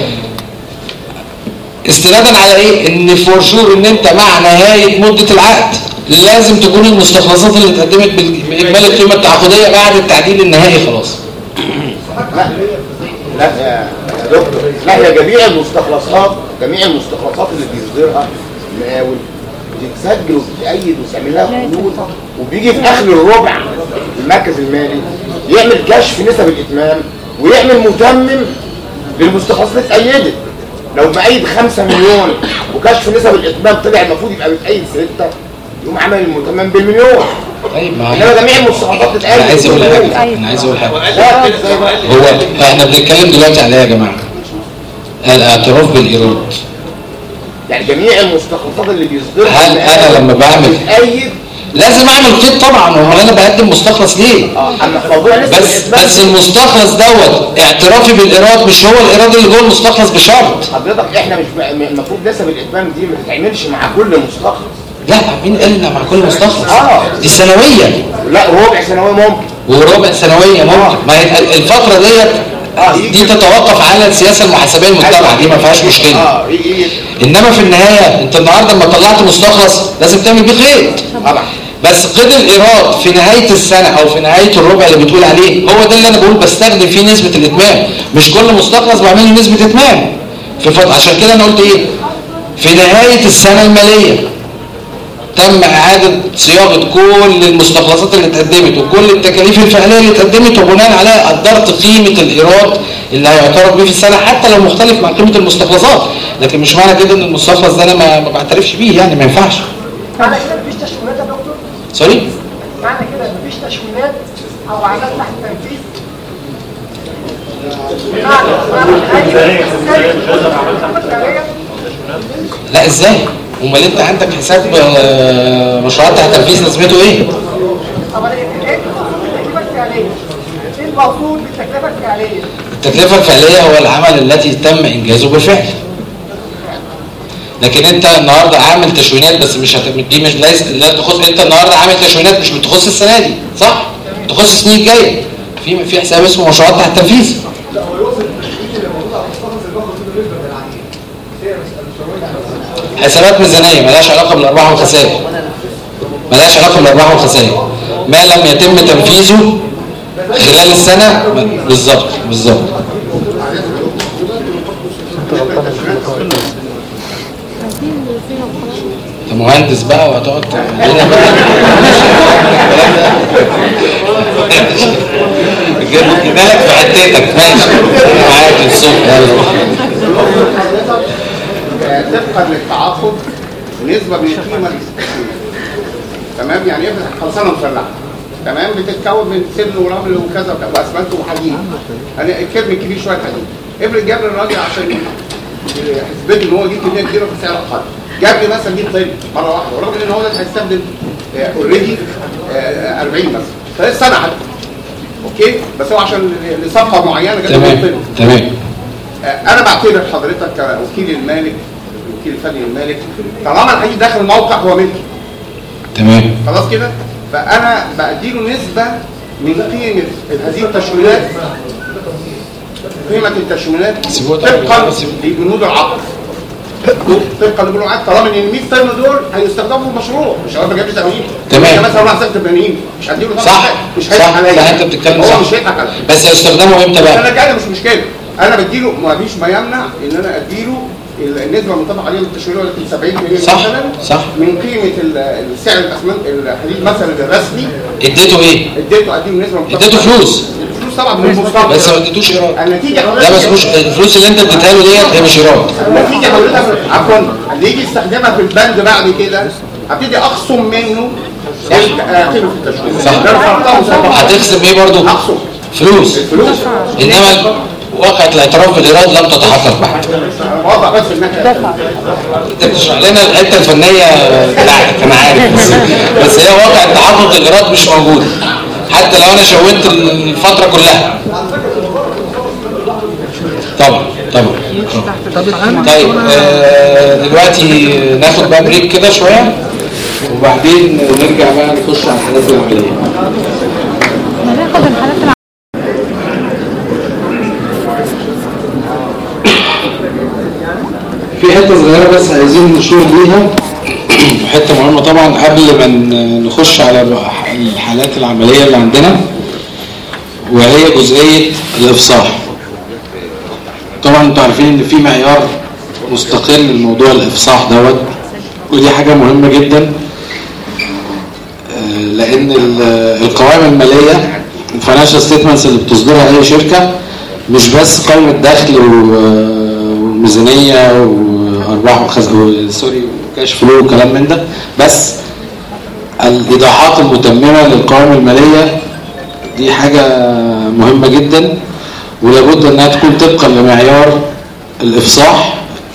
استنادا على ايه؟ ان فور شور ان انت مع نهايه مده العقد لازم تكون المستخلصات اللي اتقدمت باجمالي القيمه التعاقديه بعد التعديل النهائي خلاص. لا لا يا دكتور، لا هي جميع المستخلصات جميع المستخلصات اللي بيصدرها المقاول بتتسجل وبتتأيد وتعمل لها قيود، وبيجي في اخر الربع المركز المالي يعمل كشف نسب الاتمام ويعمل متمم للمستخلصات اللي اتأيدت. لو مأيد خمسة مليون وكشف نسب الاتمام طلع المفروض يبقى متأيد ستة، يقوم عمل المتمم بالمليون. طيب ما انما جميع المستخلصات بتتأيد. انا عايز اقول حاجه انا عايز اقول حاجه هو احنا بنتكلم دلوقتي على ايه يا جماعه؟ الاعتراف بالايراد. يعني جميع المستخلصات اللي بيصدرها هل انا لما بعمل بتأيد لازم اعمل قيد طبعا؟ هو انا بقدم مستخلص ليه؟ اه اما موضوع نسبة بس الاتمام بس المستخلص دوت اعترافي بالايراد مش هو الايراد اللي جوه المستخلص بشرط. حضرتك احنا مش م- المفروض نسب الاتمام دي ما تتعملش مع كل مستخلص. لا مين قالنا مع كل مستخلص؟ اه دي سنويا لا ربع سنوية ممكن وربع سنويا ممكن. ما هي الفتره ديت دي تتوقف على السياسه المحاسبيه المتبعه، دي ما فيهاش مشكله. اه ايه ايه انما في النهايه انت النهارده لما طلعت مستخلص لازم تعمل بيه قيد. طبعا. بس قيد الايراد في نهايه السنه او في نهايه الربع اللي بتقول عليه هو ده اللي انا بقول بستخدم فيه نسبه الاتمام، مش كل مستخلص بعمل له نسبه اتمام في فتره. عشان كده انا قلت ايه؟ في نهايه السنه الماليه تم اعاده صياغه كل المستخلصات اللي اتقدمت وكل التكاليف الفعليه اللي اتقدمت، وبناء عليها قدرت قيمه الايراد اللي هيعترف بيه في السنه حتى لو مختلف مع قيمه المستخلصات. لكن مش معنى كده ان المستخلص ده انا ما, ما بعترفش بيه، يعني ما ينفعش. معنى كده مفيش تشوينات يا دكتور؟ سوري؟ معنى كده مفيش تشوينات او عمل تحت تنفيذ؟ معنى معنى لا ازاي؟ امال انت عندك حساب آه، مشروعات تحت تنفيذ لازمته ايه؟ طب ايه التكلفه الفعليه؟ ايه المقصود بالتكلفه الفعليه؟ التكلفه الفعليه هو العمل الذي تم انجازه بالفعل. لكن انت النهارده عامل تشوينات بس مش هت... دي مش ليس لا تخص. انت النهارده عامل تشوينات مش بتخص السنه دي صح؟ تخص السنين الجايه. في في حساب اسمه مشروعات تحت تنفيذ. لا هو يوصل التشوين اللي موجود على المستخلص اللي باخد منه نسبه من العميل. حسابات ميزانيه مالهاش علاقه بالارباح والخسائر. مالهاش علاقه بالارباح والخسائر. ما لم يتم تنفيذه خلال السنه بالظبط بالظبط. انت مهندس بقى وهتقعد جبالك في حتتك ماشي معاك الصبح يلا. طبقا للتعاقد ونسبة من القيمة الاستثمارية. تمام؟ يعني افرض خلصانة مسلحة تمام بتتكون من سن ورمل وكذا وكذا واسمنت وحديد. يعني الكلمة كبير شوية حديد. افرض جاب لي الراجل عشان يثبت ان هو دي كمية كبيرة في سعر اقل. جاب لي مثلا مية طن مرة واحدة ورغم ان هو ده هيستخدم اوريدي أربعين مثلا. فهي سنة حتى. اوكي؟ بس هو عشان لصفقة معينة جاب لي مية طن. تمام. انا بعتبر حضرتك كوكيل المالك الوكيل الفني للمالك طالما الحديد داخل الموقع هو ملكي. تمام. خلاص كده؟ فانا بديله نسبه من قيمه هذه التشوينات قيمه التشوينات طبقا لبنود العقد. طبقا لبنود العقد طالما ان ال مية طن دول هيستخدموا في المشروع مش هقدر اجيب ثمانين. تمام. مثلا انا حسبت ثمانين مش هديله صح مش هيضحك عليا. صح انت بتتكلم صح. هو مش هيضحك عليا بس يستخدموا امتى بقى؟ انا كده مش مشكله. انا بديله ما فيش ما يمنع ان انا اديله النسبه المتفق عليها بالتشغيل ولا سبعين بالمية صح مثلا صح من قيمه السعر الاسمنت الحديد مثلا الرسمي. اديته ايه؟ اديته اديله نسبه متفق اديته فلوس الفلوس طبعا من المستقبل بس ما اديتوش ايراد. النتيجه لا بس مش الفلوس اللي انت اديتها له ديت هي مش ايراد. النتيجه حضرتك عفوا اللي يجي يستخدمها في البند بعد كده هبتدي اخصم منه قيمه التشغيل. صح. هتخصم ايه برضه؟ اخصم فلوس. فلوس. انما واقعة الاعتراف بالايراد لم تتحقق بعد. واضح بس الناحيه انت بتشرح لنا الحته الفنيه بتاعتك انا عارف بس, بس هي واقع تحقق الايراد مش موجود حتى لو انا شويت الفتره كلها. طبعا طبعا. طيب آه دلوقتي ناخد بقى بريك كده شويه وبعدين نرجع بقى نخش على الحالات العمليه. هناخد الحالات العمليه. في حته صغيره بس عايزين نشوف ليها حته مهمه طبعا قبل ما نخش على الحالات العمليه اللي عندنا وهي جزئيه الافصاح. طبعا انتوا عارفين ان في معيار مستقل لموضوع الافصاح دوت ودي حاجه مهمه جدا لان القوائم الماليه الفاينانشال ستيتمنتس اللي بتصدرها اي شركه مش بس قائمه دخل وميزانيه وارباح وخزانه سوري وكاش فلو وكلام من ده بس الايضاحات المتممه للقوائم الماليه دي حاجه مهمه جدا ولابد انها تكون طبقا لمعيار الافصاح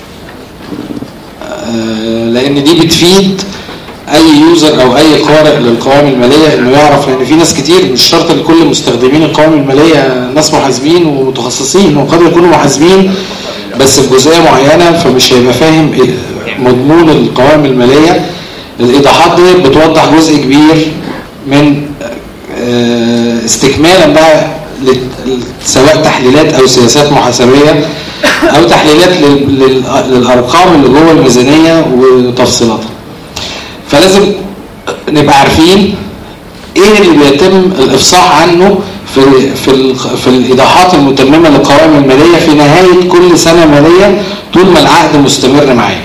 لان دي بتفيد اي يوزر او اي قارئ للقوائم الماليه انه يعرف لان في ناس كتير مش شرط لكل مستخدمين القوائم الماليه ناس محاسبين ومتخصصين وقد يكونوا محاسبين بس في جزئيه معينه فمش هيبقى فاهم مضمون القوائم الماليه. الايضاحات دي بتوضح جزء كبير من استكمالا بقى سواء تحليلات او سياسات محاسبيه او تحليلات للارقام اللي جوه الميزانيه وتفصيلاتها. فلازم نبقى عارفين ايه اللي بيتم الافصاح عنه في في في الايضاحات المتممه للقوائم الماليه في نهايه كل سنه ماليه طول ما العقد مستمر معايا.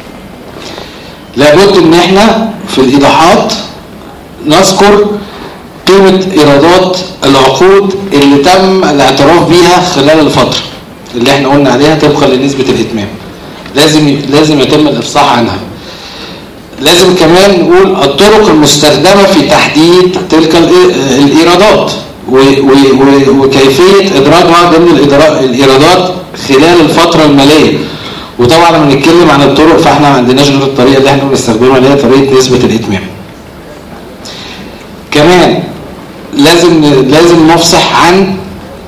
لابد ان احنا في الايضاحات نذكر قيمه ايرادات العقود اللي تم الاعتراف بيها خلال الفتره اللي احنا قلنا عليها طبقا لنسبه الاتمام. لازم لازم يتم الافصاح عنها. لازم كمان نقول الطرق المستخدمه في تحديد تلك الايرادات وكيفيه ادراجها ضمن الايرادات خلال الفتره الماليه. وطبعا لما بنتكلم عن الطرق فاحنا ما عندناش غير الطريقه اللي احنا بنستخدمها اللي هي طريقه نسبه الاتمام. كمان لازم لازم نفصح عن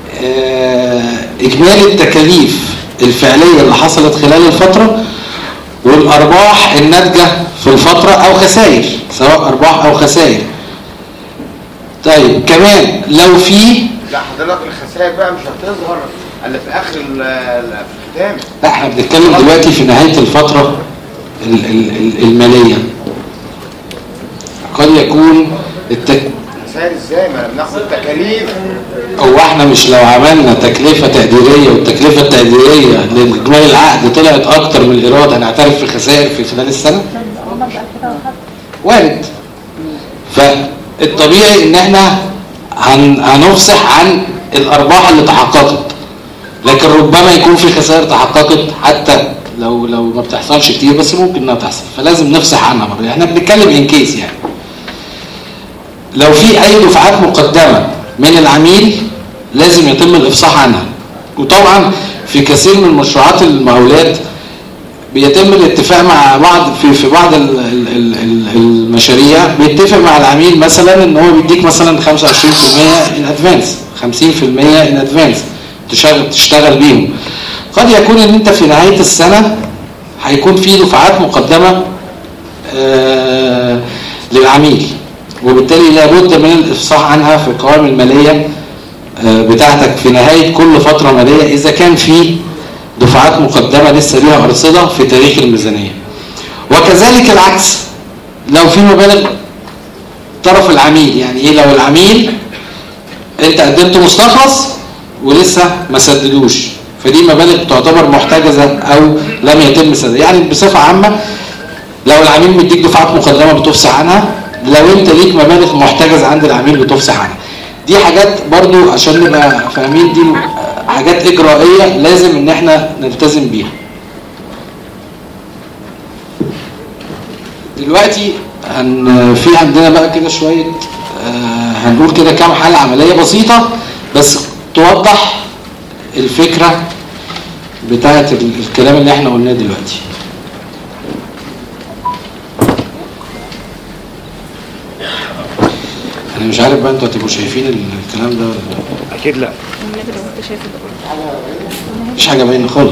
اجمالي التكاليف الفعليه اللي حصلت خلال الفتره والارباح الناتجه في الفتره او خسائر سواء ارباح او خسائر. طيب كمان لو في لا حضرتك الخسائر بقى مش هتظهر الا في اخر الختام. لا احنا بنتكلم دلوقتي في نهايه الفتره الماليه. قد يكون التك... خسائر ازاي؟ ما انا بناخد تكاليف. هو احنا مش لو عملنا تكلفه تقديريه والتكلفه التقديريه لاجمالي العقد طلعت اكتر من الايراد هنعترف في خسائر في خلال السنه؟ وارد. فالطبيعي ان احنا هن... هنفصح عن الارباح اللي تحققت لكن ربما يكون في خسائر تحققت حتى لو لو ما بتحصلش كتير بس ممكن انها تحصل فلازم نفصح عنها برضه. احنا بنتكلم ان كيس يعني لو في اي دفعات مقدمه من العميل لازم يتم الافصاح عنها. وطبعا في كثير من مشروعات المقاولات بيتم الاتفاق مع بعض في في بعض المشاريع بيتفق مع العميل مثلا ان هو بيديك مثلا خمسة وعشرين بالمية ان ادفانس خمسين بالمية ان ادفانس تشتغل تشتغل بيهم. قد يكون ان انت في نهايه السنه هيكون في دفعات مقدمه آه للعميل وبالتالي لابد من الافصاح عنها في القوائم الماليه آه بتاعتك في نهايه كل فتره ماليه اذا كان في دفعات مقدمه لسه ليها ارصده في تاريخ الميزانيه. وكذلك العكس لو في مبالغ طرف العميل يعني ايه لو العميل انت قدمت مستخلص ولسه ما سددوش فدي مبالغ تعتبر محتجزه او لم يتم سدادها. يعني بصفه عامه لو العميل مديك دفعات مقدمه بتفصح عنها، لو انت ليك مبالغ محتجزه عند العميل بتفصح عنها. دي حاجات برضو عشان نبقى فاهمين، دي حاجات اجرائيه لازم ان احنا نلتزم بيها. دلوقتي هن في عندنا بقى كده شويه آه هنقول كده كام حاله عمليه بسيطه بس توضح الفكره بتاعه الكلام اللي احنا قلناه دلوقتي. انا مش عارف بقى انتوا هتبقوا شايفين الكلام ده ولا اكيد لا. مش حاجه باينه خالص.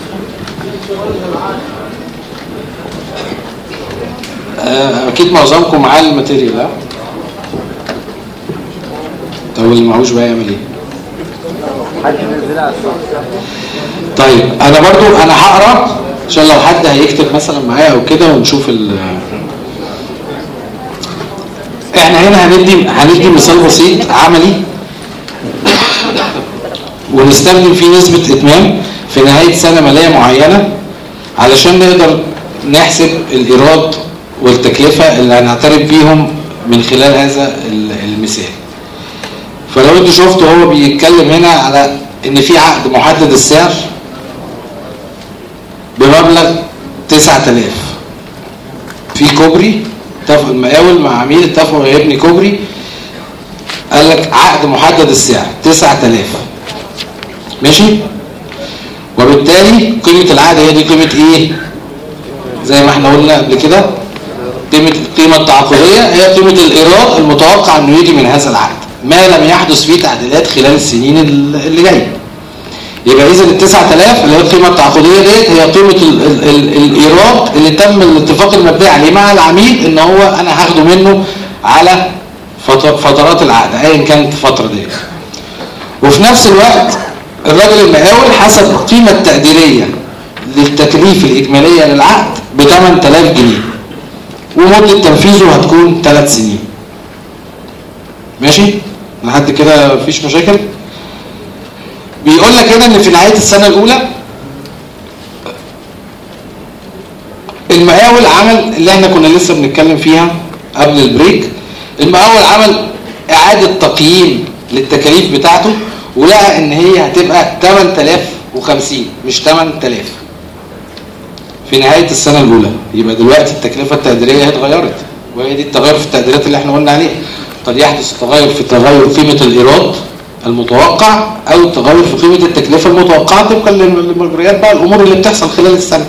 اكيد معظمكم معاه الماتيريال. ها طب اللي معهوش بقى يعمل ايه؟ طيب انا برضو انا هقرا عشان لو حد هيكتب مثلا معايا او كده ونشوف ال احنا هنا هندي هندي مثال بسيط عملي ونستخدم فيه نسبة اتمام في نهاية سنة مالية معينة علشان نقدر نحسب الإيراد والتكلفة اللي هنعترف بيهم من خلال هذا المثال. فلو انتوا شفتوا هو بيتكلم هنا على ان في عقد محدد السعر بمبلغ تسعة آلاف، في كوبري اتفق المقاول مع عميل اتفقوا يبني كوبري، قال لك عقد محدد السعر تسعة آلاف ماشي، وبالتالي قيمة العقد هي دي قيمة ايه؟ زي ما احنا قلنا قبل كده قيمة القيمة التعاقدية هي قيمة الإيراد المتوقع انه يجي من هذا العقد ما لم يحدث فيه تعديلات خلال السنين اللي جايه. يبقى اذا ال تسعة آلاف اللي هي القيمه التعاقديه ديت هي قيمه ال ال ال الايراد اللي تم الاتفاق المبدئي عليه مع العميل ان هو انا هاخده منه على فترات العقد ايا كانت الفتره ديت. وفي نفس الوقت الراجل المقاول حسب القيمه التقديريه للتكليف الاجماليه للعقد ب ثمانية آلاف جنيه ومده تنفيذه هتكون ثلاث سنين. ماشي لحد كده مفيش مشاكل. بيقول لك هنا ان في نهايه السنه الاولى المقاول عمل اللي احنا كنا لسه بنتكلم فيها قبل البريك، المقاول عمل اعاده تقييم للتكاليف بتاعته ولقى ان هي هتبقى ثمانية آلاف وخمسين مش ثمانية آلاف في نهايه السنه الاولى. يبقى دلوقتي التكلفه التقديريه اتغيرت وهي دي التغير في التقديرات اللي احنا قلنا عليها. قد يحدث تغير في تغير قيمه الايراد المتوقع او التغير في قيمه التكلفه المتوقعه طبقا للمجريات بقى الامور اللي بتحصل خلال السنه.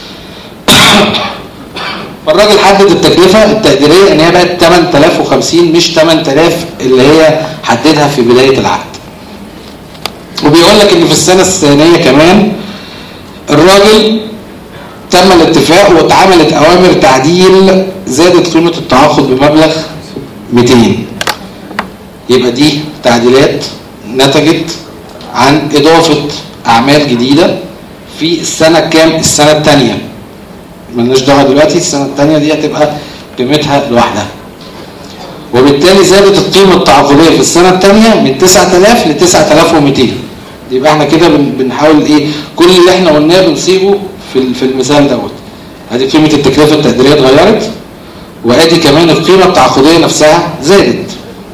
فالراجل حدد التكلفه التقديريه ان هي بقت ثمانية آلاف وخمسين مش ثمانية آلاف اللي هي حددها في بدايه العقد. وبيقول لك ان في السنه الثانيه كمان الراجل تم الاتفاق واتعملت اوامر تعديل زادت قيمه التعاقد بمبلغ مئتين. يبقى دي تعديلات نتجت عن اضافه اعمال جديده في السنه كام؟ السنه الثانيه. مالناش دعوه دلوقتي، السنه الثانيه دي هتبقى قيمتها لوحدها. وبالتالي زادت القيمه التعاقديه في السنه الثانيه من تسعة آلاف ل تسعة آلاف ومئتين. يبقى احنا كده بنحاول ايه؟ كل اللي احنا قلناه بنصيبه في في المثال دوت. ادي قيمه التكلفه التقديريه اتغيرت وادي كمان القيمه التعاقديه نفسها زادت.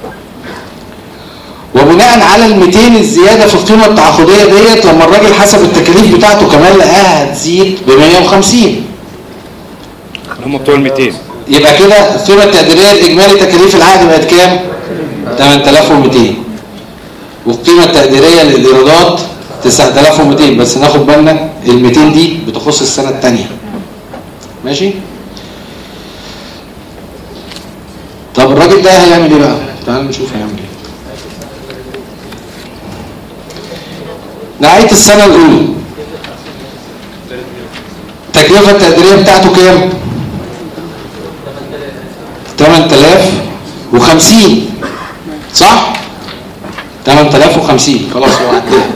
وبناء على ال مئتين الزياده في القيمه التعاقديه ديت لما الراجل حسب التكاليف بتاعته كمان لقاها هتزيد ب مئة وخمسين. هم بتوع ال مئتين. يبقى كده القيمه التقديريه الاجمالي تكاليف العقد بقت كام؟ ثمانية آلاف ومئتين. والقيمه التقديريه للايرادات تسعة آلاف ومئتين. بس ناخد بالنا ال مئتين دي بتخص السنه الثانيه. ماشي؟ طب الراجل ده هيعمل ايه بقى؟ تعالوا نشوف هيعمل ايه. نهاية السنة الأولى التكلفة التقديرية بتاعته كام؟ ثمانية آلاف وخمسين صح؟ ثمانية آلاف وخمسين خلاص هو عدها.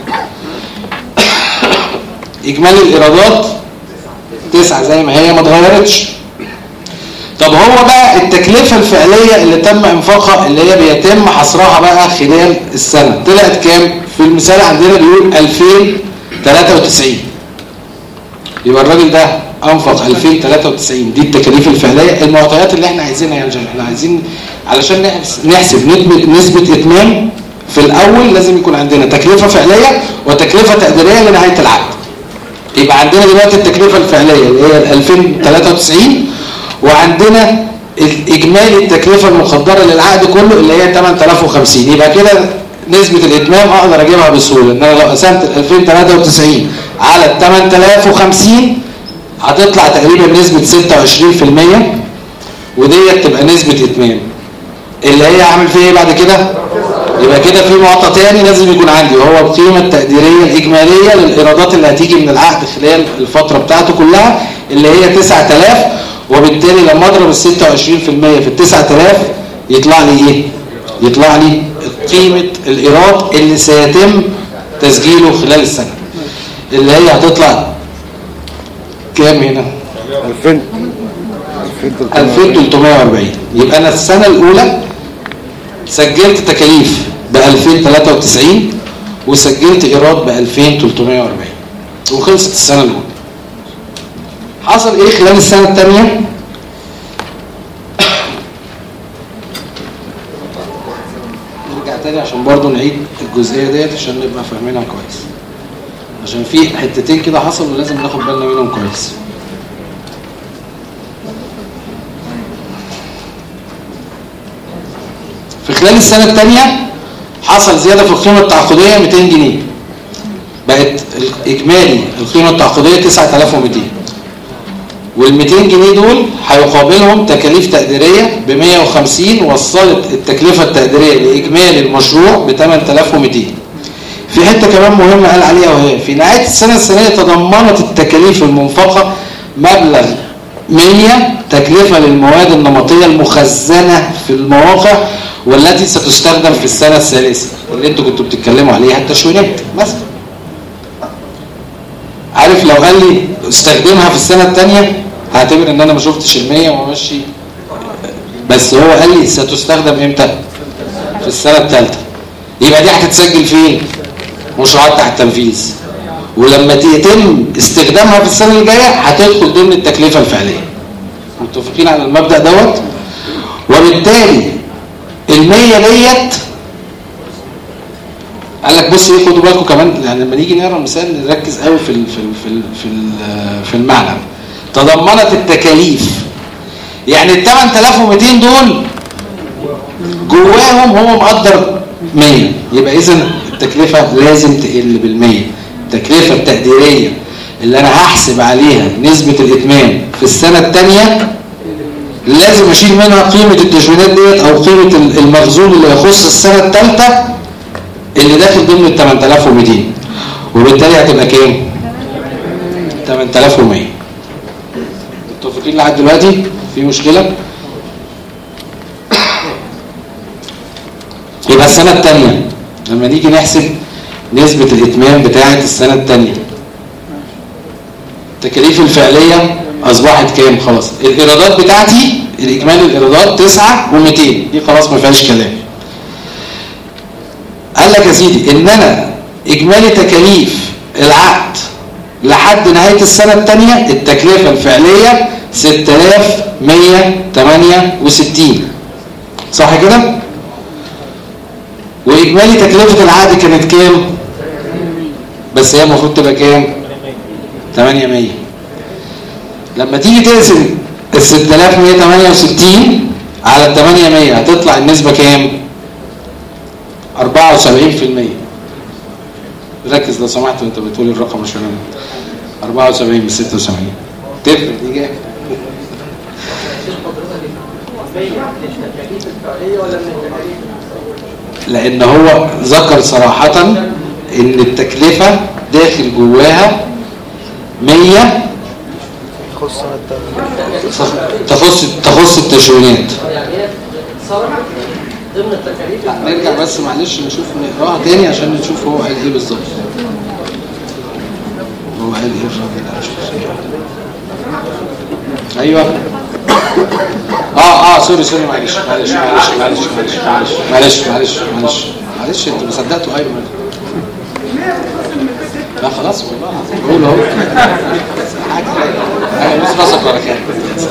إجمالي الإيرادات تسعة زي ما هي ما اتغيرتش. طب هو بقى التكلفة الفعلية اللي تم انفاقها اللي هي بيتم حصرها بقى خلال السنة طلعت كام؟ في المثال عندنا بيقول ألفين ثلاثة وتسعين. يبقى الراجل ده انفق ألفين وثلاثة وتسعين، دي التكاليف الفعليه. المعطيات اللي احنا عايزينها يا جماعه، احنا عايزين علشان نحسب نسبه اتمام في الاول لازم يكون عندنا تكلفه فعليه وتكلفه تقديريه لنهايه العقد. يبقى عندنا دلوقتي التكلفه الفعليه اللي هي ألفين وثلاثة وتسعين، وعندنا اجمالي التكلفه المقدره للعقد كله اللي هي ثمانية آلاف وخمسين. يبقى كده نسبه الاتمام اقدر اجيبها بسهوله، ان انا لو قسمت ال ألفين وثلاثة وتسعين على ال ثمانية آلاف وخمسين هتطلع تقريبا نسبه ستة وعشرين في المية، وديت تبقى نسبه اتمام اللي هي عامل فيها ايه بعد كده. يبقى كده في معطى تاني لازم يكون عندي، وهو القيمه التقديريه الاجماليه للايرادات اللي هتيجي من العقد خلال الفتره بتاعته كلها اللي هي تسعة آلاف، وبالتالي لما اضرب ال ستة وعشرين في المية في ال تسعة آلاف يطلع لي ايه؟ يطلع لي قيمه الايراد اللي سيتم تسجيله خلال السنه اللي هي هتطلع كام هنا؟ ألفين ألفين وثلاثمائة وأربعين. يبقى انا السنه الاولى سجلت تكاليف ب ألفين وثلاثة وتسعين وسجلت ايراد ب ألفين وثلاثمائة وأربعين وخلصت السنه الاولى. حصل ايه خلال السنه الثانيه؟ نرجع تاني عشان برضو نعيد الجزئيه ديت عشان نبقى فاهمينها كويس، عشان في حتتين كده حصلوا ولازم ناخد بالنا منهم كويس. في خلال السنة الثانية حصل زيادة في القيمة التعاقدية مئتين جنيه، بقت الإجمالي القيمة التعاقدية تسعة آلاف ومئتين، وال مئتين جنيه دول هيقابلهم تكاليف تقديرية ب مئة وخمسين، وصلت التكلفة التقديرية لإجمالي المشروع ب ثمانية آلاف ومئتين. في حتة كمان مهمة قال عليها، وهي في نهاية السنة السنية تضمنت التكاليف المنفقة مبلغ مية تكلفة للمواد النمطية المخزنة في المواقع والتي ستستخدم في السنة الثالثة اللي انتوا كنتوا بتتكلموا عليها، التشوينات مثلا. عارف لو قال لي استخدمها في السنة الثانية هعتبر ان انا ما شفتش المية وماشي، بس هو قال لي ستستخدم امتى؟ في السنة الثالثة. يبقى دي هتتسجل فين؟ مشروعات تحت التنفيذ، ولما يتم استخدامها في السنة الجاية هتدخل ضمن التكلفة الفعلية. متفقين على المبدأ دوت؟ وبالتالي المية ديت قال لك بص ايه، خدوا بالكم كمان يعني لما نيجي نقرا المثال نركز قوي في ال في ال في ال في, ال في المعنى. تضمنت التكاليف يعني ال ثمانية آلاف ومئتين دول جواهم هو مقدر مية، يبقى اذا التكلفة لازم تقل بالمية. التكلفة التقديرية اللي انا هحسب عليها نسبة الاتمام في السنة الثانية لازم اشيل منها قيمة التشغيلات ديت او قيمة المخزون اللي يخص السنة الثالثة اللي داخل ضمن ال ثمانية آلاف ومئتين، وبالتالي هتبقى كام؟ ثمانية آلاف ومئة. متفقين لحد دلوقتي؟ في مشكلة؟ يبقى السنة الثانية لما نيجي نحسب نسبة الاتمام بتاعة السنة الثانية، التكاليف الفعلية اصبحت كام؟ خلاص الايرادات بتاعتي الاجمالي الايرادات تسعة ومئتين، دي خلاص ما فيهاش كلام. قال لك يا سيدي ان انا اجمالي تكاليف العقد لحد نهاية السنة الثانية التكلفة الفعلية ستة آلاف ومئة وثمانية وستين، صح كده؟ واجمالي تكلفة العقد كانت كام؟ بس هي المفروض تبقى كام؟ ثمانية مية. لما تيجي تقسم ال ستة آلاف ومئة وثمانية وستين على ال ثمانية مية هتطلع النسبة كام؟ أربعة وسبعين في المية. ركز لو سمحت وانت بتقول الرقم مش فاهم. أربعة وسبعين من ستة وسبعين تفرق دي جايه. لان هو ذكر صراحة ان التكلفة داخل جواها مية تخص تخص التشوينات. ضمن التكاليف. نرجع بس معلش نشوف نقراها تاني عشان نشوف هو قال ايه بالظبط. هو قال ايه ايوه اه اه سوري سوري معلش معلش معلش معلش معلش معلش معلش معلش معلش انتوا ما صدقتوا. ايوه لا خلاص والله العظيم بقول اهو حاجه انا بس راسك ورا كده.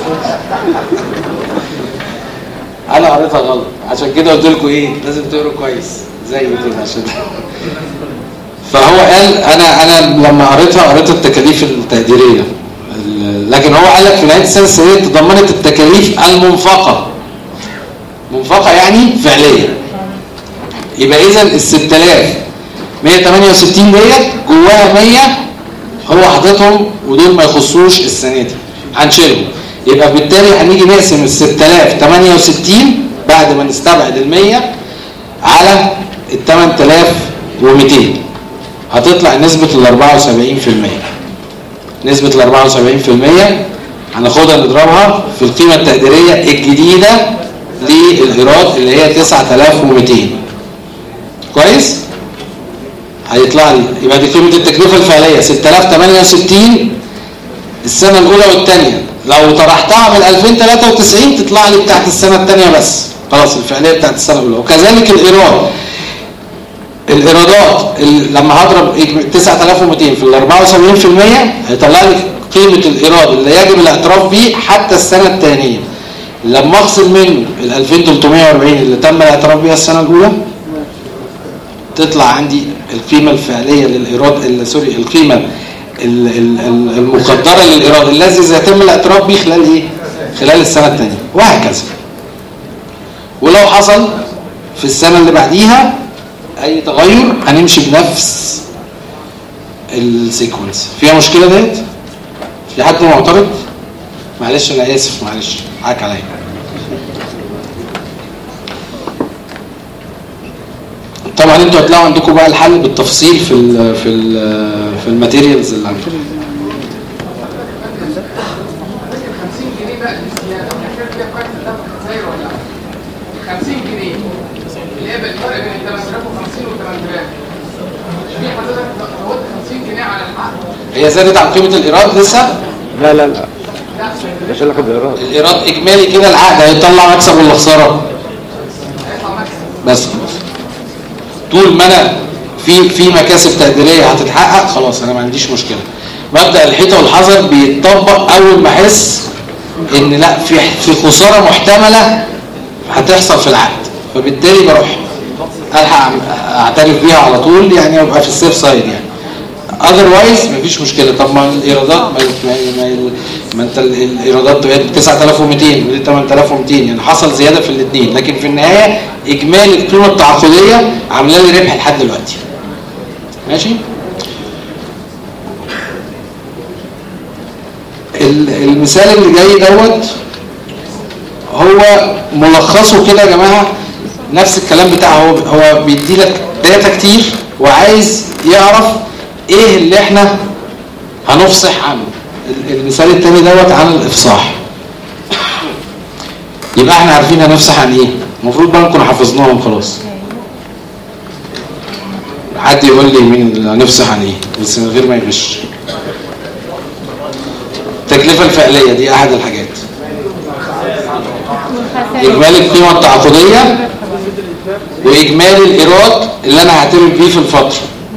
انا قريتها غلط عشان كده قلت لكم ايه لازم تقروا كويس زي كده عشان فهو قال انا انا لما قريتها قريت التكاليف التقديريه، لكن هو قال لك في نهايه السنه السنويه تضمنت التكاليف المنفقه. منفقه يعني فعليه. يبقى اذا ال ستة آلاف مية وتمانية وستين ديت جواها مية هو حاططهم ودول ما يخصوش السنه دي هنشيلهم. يبقى بالتالي هنيجي نقسم ال ستة آلاف وتمانية وستين بعد ما نستبعد ال مية على ال تمانية آلاف ومئتين هتطلع نسبه ال أربعة وسبعين بالمية. نسبه ال أربعة وسبعين بالمية هناخدها نضربها في القيمه التقديريه الجديده للايراد اللي هي تسعة آلاف ومئتين. كويس؟ هيطلع لي يبقى دي قيمه التكلفه الفعليه ستة آلاف وتمانية وستين السنه الاولى والثانيه. لو طرحتها من ألفين وتلاتة وتسعين تطلع لي بتاعت السنه الثانيه بس، خلاص الفعليه بتاعت السنه الاولى. وكذلك الايراد الايرادات لما هضرب تسعة آلاف ومئتين في ال أربعة وسبعين بالمية هيطلع لي قيمه الايراد اللي يجب الاعتراف به حتى السنه الثانيه. لما اخصم منه ال ألفين وتلتمية وأربعين اللي تم الاعتراف بها السنه الاولى تطلع عندي القيمه الفعليه للايراد سوري القيمه المقدره للايراد الذي سيتم الاعتراف به خلال ايه؟ خلال السنه الثانيه وهكذا. ولو حصل في السنه اللي بعديها اي تغير هنمشي بنفس السيكونس. فيها مشكله ديت؟ في حد معترض؟ معلش انا اسف معلش حقك عليا. طبعا انتوا هتلاقوا عندكم بقى الحل بالتفصيل في ال في ال في الماتيريالز اللي عندكم. خمسين جنيه بقى الزياده فاكر كده كويس ده زي ولا خمسين جنيه اللي هي بالفرق بين ثمانية آلاف وخمسين و ثمانية آلاف. في حضرتك زودت خمسين جنيه على العقد. هي زادت عن قيمه الايراد لسه؟ لا لا لا مش لك الايراد. الايراد اجمالي كده العقد هيطلع مكسب ولا خساره؟ هيطلع مكسب. بس طول ما انا في في مكاسب تقديريه هتتحقق خلاص انا ما عنديش مشكله. مبدا الحيطه والحذر بيتطبق اول ما احس ان لا في في خساره محتمله هتحصل في العقد، فبالتالي بروح الحق اعترف بيها على طول يعني ابقى في السيف سايد يعني. اذروايز مفيش مشكله. طب ما الايرادات ما, ما, ما انت الايرادات بقت تسعة آلاف ومئتين ودي ثمانية آلاف ومئتين يعني حصل زياده في الاثنين، لكن في النهايه اجمالي القيمه التعاقديه عامله لي ربح لحد دلوقتي. ماشي؟ المثال اللي جاي دوت هو ملخصه كده يا جماعه نفس الكلام بتاعه. هو هو بيدي لك داتا كتير وعايز يعرف ايه اللي احنا هنفصح عنه. المثال الثاني دوت عن الافصاح. يبقى احنا عارفين هنفصح عن ايه. المفروض بقى نكون حفظناهم خلاص. حد يقول لي مين اللي هنفصح عن ايه بس من غير ما يغش. التكلفه الفعليه دي احد الحاجات. اجمالي القيمه التعاقديه واجمالي الايراد اللي انا هعترف بيه في الفتره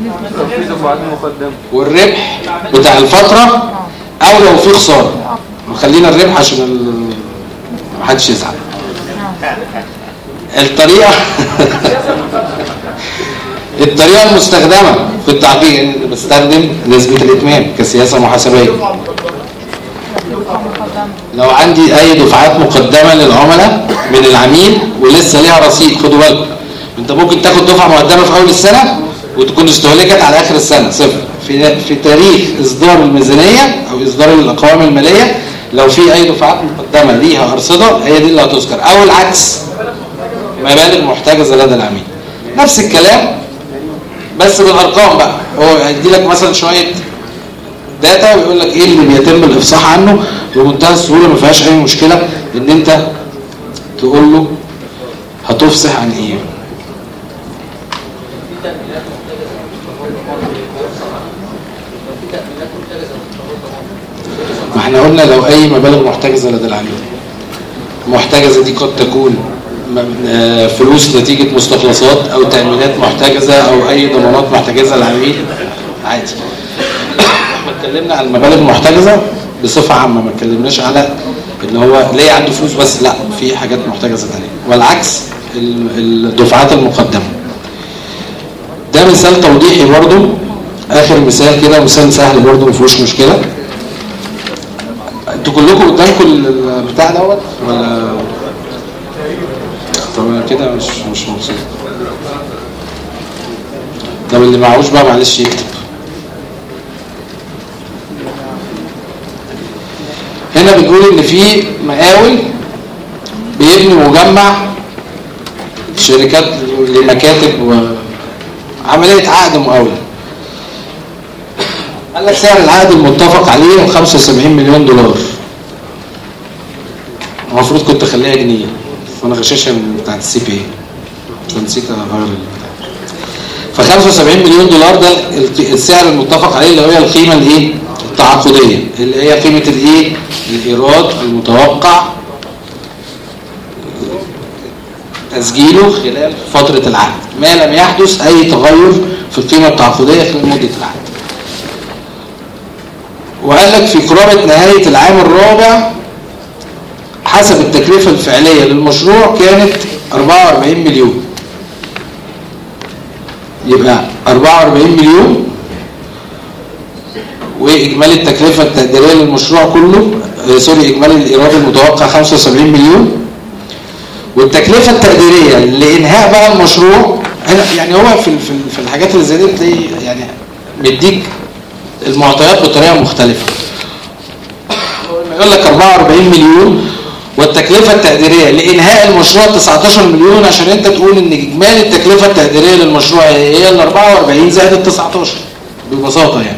والربح بتاع الفتره او لو في خساره. خلينا الربح عشان ال... محدش يزعل. الطريقه الطريقه المستخدمه في التعقيد يعني بستخدم نسبه الاتمام كسياسه محاسبيه. لو عندي اي دفعات مقدمه للعملاء من العميل ولسه ليها رصيد، خدوا بالكم انت ممكن تاخد دفعه مقدمه في اول السنه وتكون استهلكت على اخر السنه صفر. في في تاريخ اصدار الميزانيه او اصدار الاقوام الماليه لو في اي دفعات مقدمه ليها ارصده هي دي اللي هتذكر، او العكس مبالغ محتجزه لدى العميل. نفس الكلام بس بالارقام بقى. هو هيدي لك مثلا شويه داتا ويقول لك ايه اللي بيتم الافصاح عنه بمنتهى السهوله، ما فيهاش اي مشكله ان انت تقول له هتفصح عن ايه. ما احنا قلنا لو اي مبالغ محتجزه لدى العميل. محتجزه دي قد تكون فلوس نتيجه مستخلصات او تامينات محتجزه او اي ضمانات محتجزه للعميل عادي. احنا اتكلمنا على المبالغ المحتجزه بصفه عامه، ما اتكلمناش على ان هو ليه عنده فلوس بس، لا في حاجات محتجزه ثانيه، والعكس الدفعات المقدمه. ده مثال توضيحي برضو، اخر مثال كده، مثال سهل برضو ما فيهوش مشكله. انتوا كلكم قدامكم البتاع دوت ولا؟ طب انا كده مش مش مبسوط. طب اللي معهوش بقى معلش يكتب. هنا بنقول ان في مقاول بيبني مجمع شركات لمكاتب وعمليه عقد مقاوله. قال لك سعر العقد المتفق عليه خمسة وسبعين مليون دولار. المفروض كنت اخليها جنيه، وانا غشاشها من بتاعت السي بي اي، نسيت اغير البتاع. ف خمسة وسبعين مليون دولار ده السعر المتفق عليه، اللي هي القيمه الايه؟ التعاقديه، اللي هي قيمه الايه؟ الايراد المتوقع تسجيله خلال فتره العقد، ما لم يحدث اي تغير في القيمه التعاقديه خلال مده العقد. وقال لك في قرابه نهايه العام الرابع حسب التكلفه الفعليه للمشروع كانت أربعة وأربعين مليون. يبقى أربعة وأربعين مليون، واجمالي التكلفه التقديريه للمشروع كله آه سوري اجمالي الايراد المتوقع خمسة وسبعين مليون، والتكلفه التقديريه لانهاء بقى المشروع. يعني هو في في الحاجات اللي زي دي تلاقي يعني مديك المعطيات بطريقه مختلفه. يقول لك أربعة وأربعين مليون والتكلفه التقديريه لانهاء المشروع تسعتاشر مليون، عشان انت تقول ان اجمالي التكلفه التقديريه للمشروع هي ال أربعة وأربعين زائد ال تسعتاشر ببساطه يعني.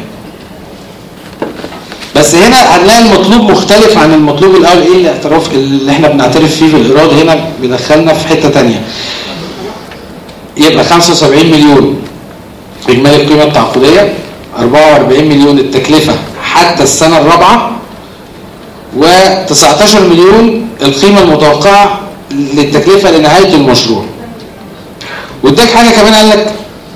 بس هنا هنلاقي المطلوب مختلف عن المطلوب الاول. ايه الاعتراف اللي احنا بنعترف فيه في الايراد؟ هنا بيدخلنا في حته ثانيه. يبقى خمسة وسبعين مليون اجمالي القيمه التعاقديه، أربعة وأربعين مليون التكلفه حتى السنه الرابعه، وتسعتاشر مليون القيمه المتوقعه للتكلفه لنهايه المشروع. واداك حاجه كمان، قال لك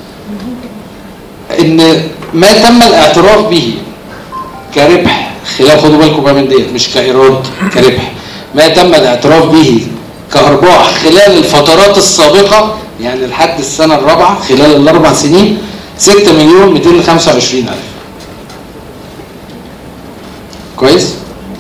ان ما تم الاعتراف به كربح خلال، خدوا بالكم بقى من ديت، مش كايراد، كربح، ما تم الاعتراف به كارباح خلال الفترات السابقه، يعني لحد السنه الرابعه خلال الاربع سنين ستة مليون مئتين وخمسة وعشرين ألف. كويس؟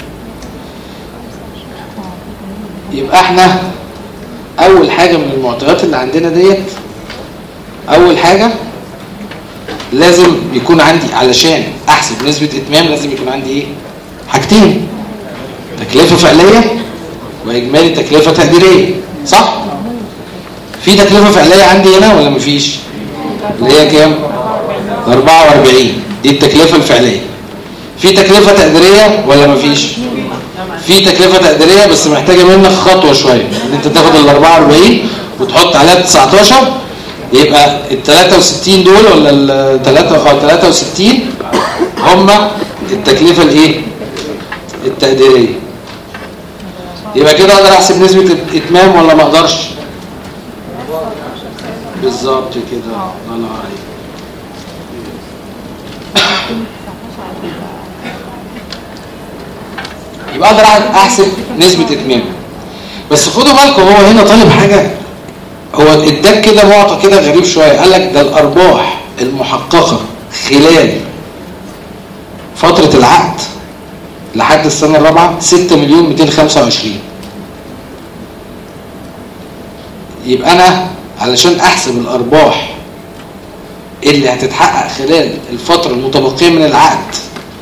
يبقى احنا اول حاجه من المعطيات اللي عندنا ديت، اول حاجه لازم يكون عندي علشان احسب نسبه اتمام لازم يكون عندي ايه؟ حاجتين، تكلفه فعليه واجمالي تكلفه تقديريه، صح؟ في تكلفه فعليه عندي هنا ولا مفيش؟ اللي هي كام؟ أربعة وأربعين، دي التكلفه الفعليه. في تكلفه تقديريه ولا مفيش؟ في تكلفه تقديريه بس محتاجه منك خطوه شويه، ان انت تاخد ال أربعة وأربعين وتحط عليها تسعتاشر، يبقى ال ثلاثة وستين دول ولا ال ثلاثة وستين هم التكلفه الايه؟ التقديريه. يبقى كده اقدر احسب نسبه اتمام ولا ما اقدرش؟ بالظبط كده، الله ينور عليك. يبقى اقدر احسب نسبه اتمام. بس خدوا بالكم هو هنا طالب حاجه، هو اداك كده معطى كده غريب شويه، قال لك ده الارباح المحققه خلال فتره العقد لحد السنه الرابعه ستة مليون مئتين وخمسة وعشرين. يبقى انا علشان احسب الارباح اللي هتتحقق خلال الفتره المتبقيه من العقد،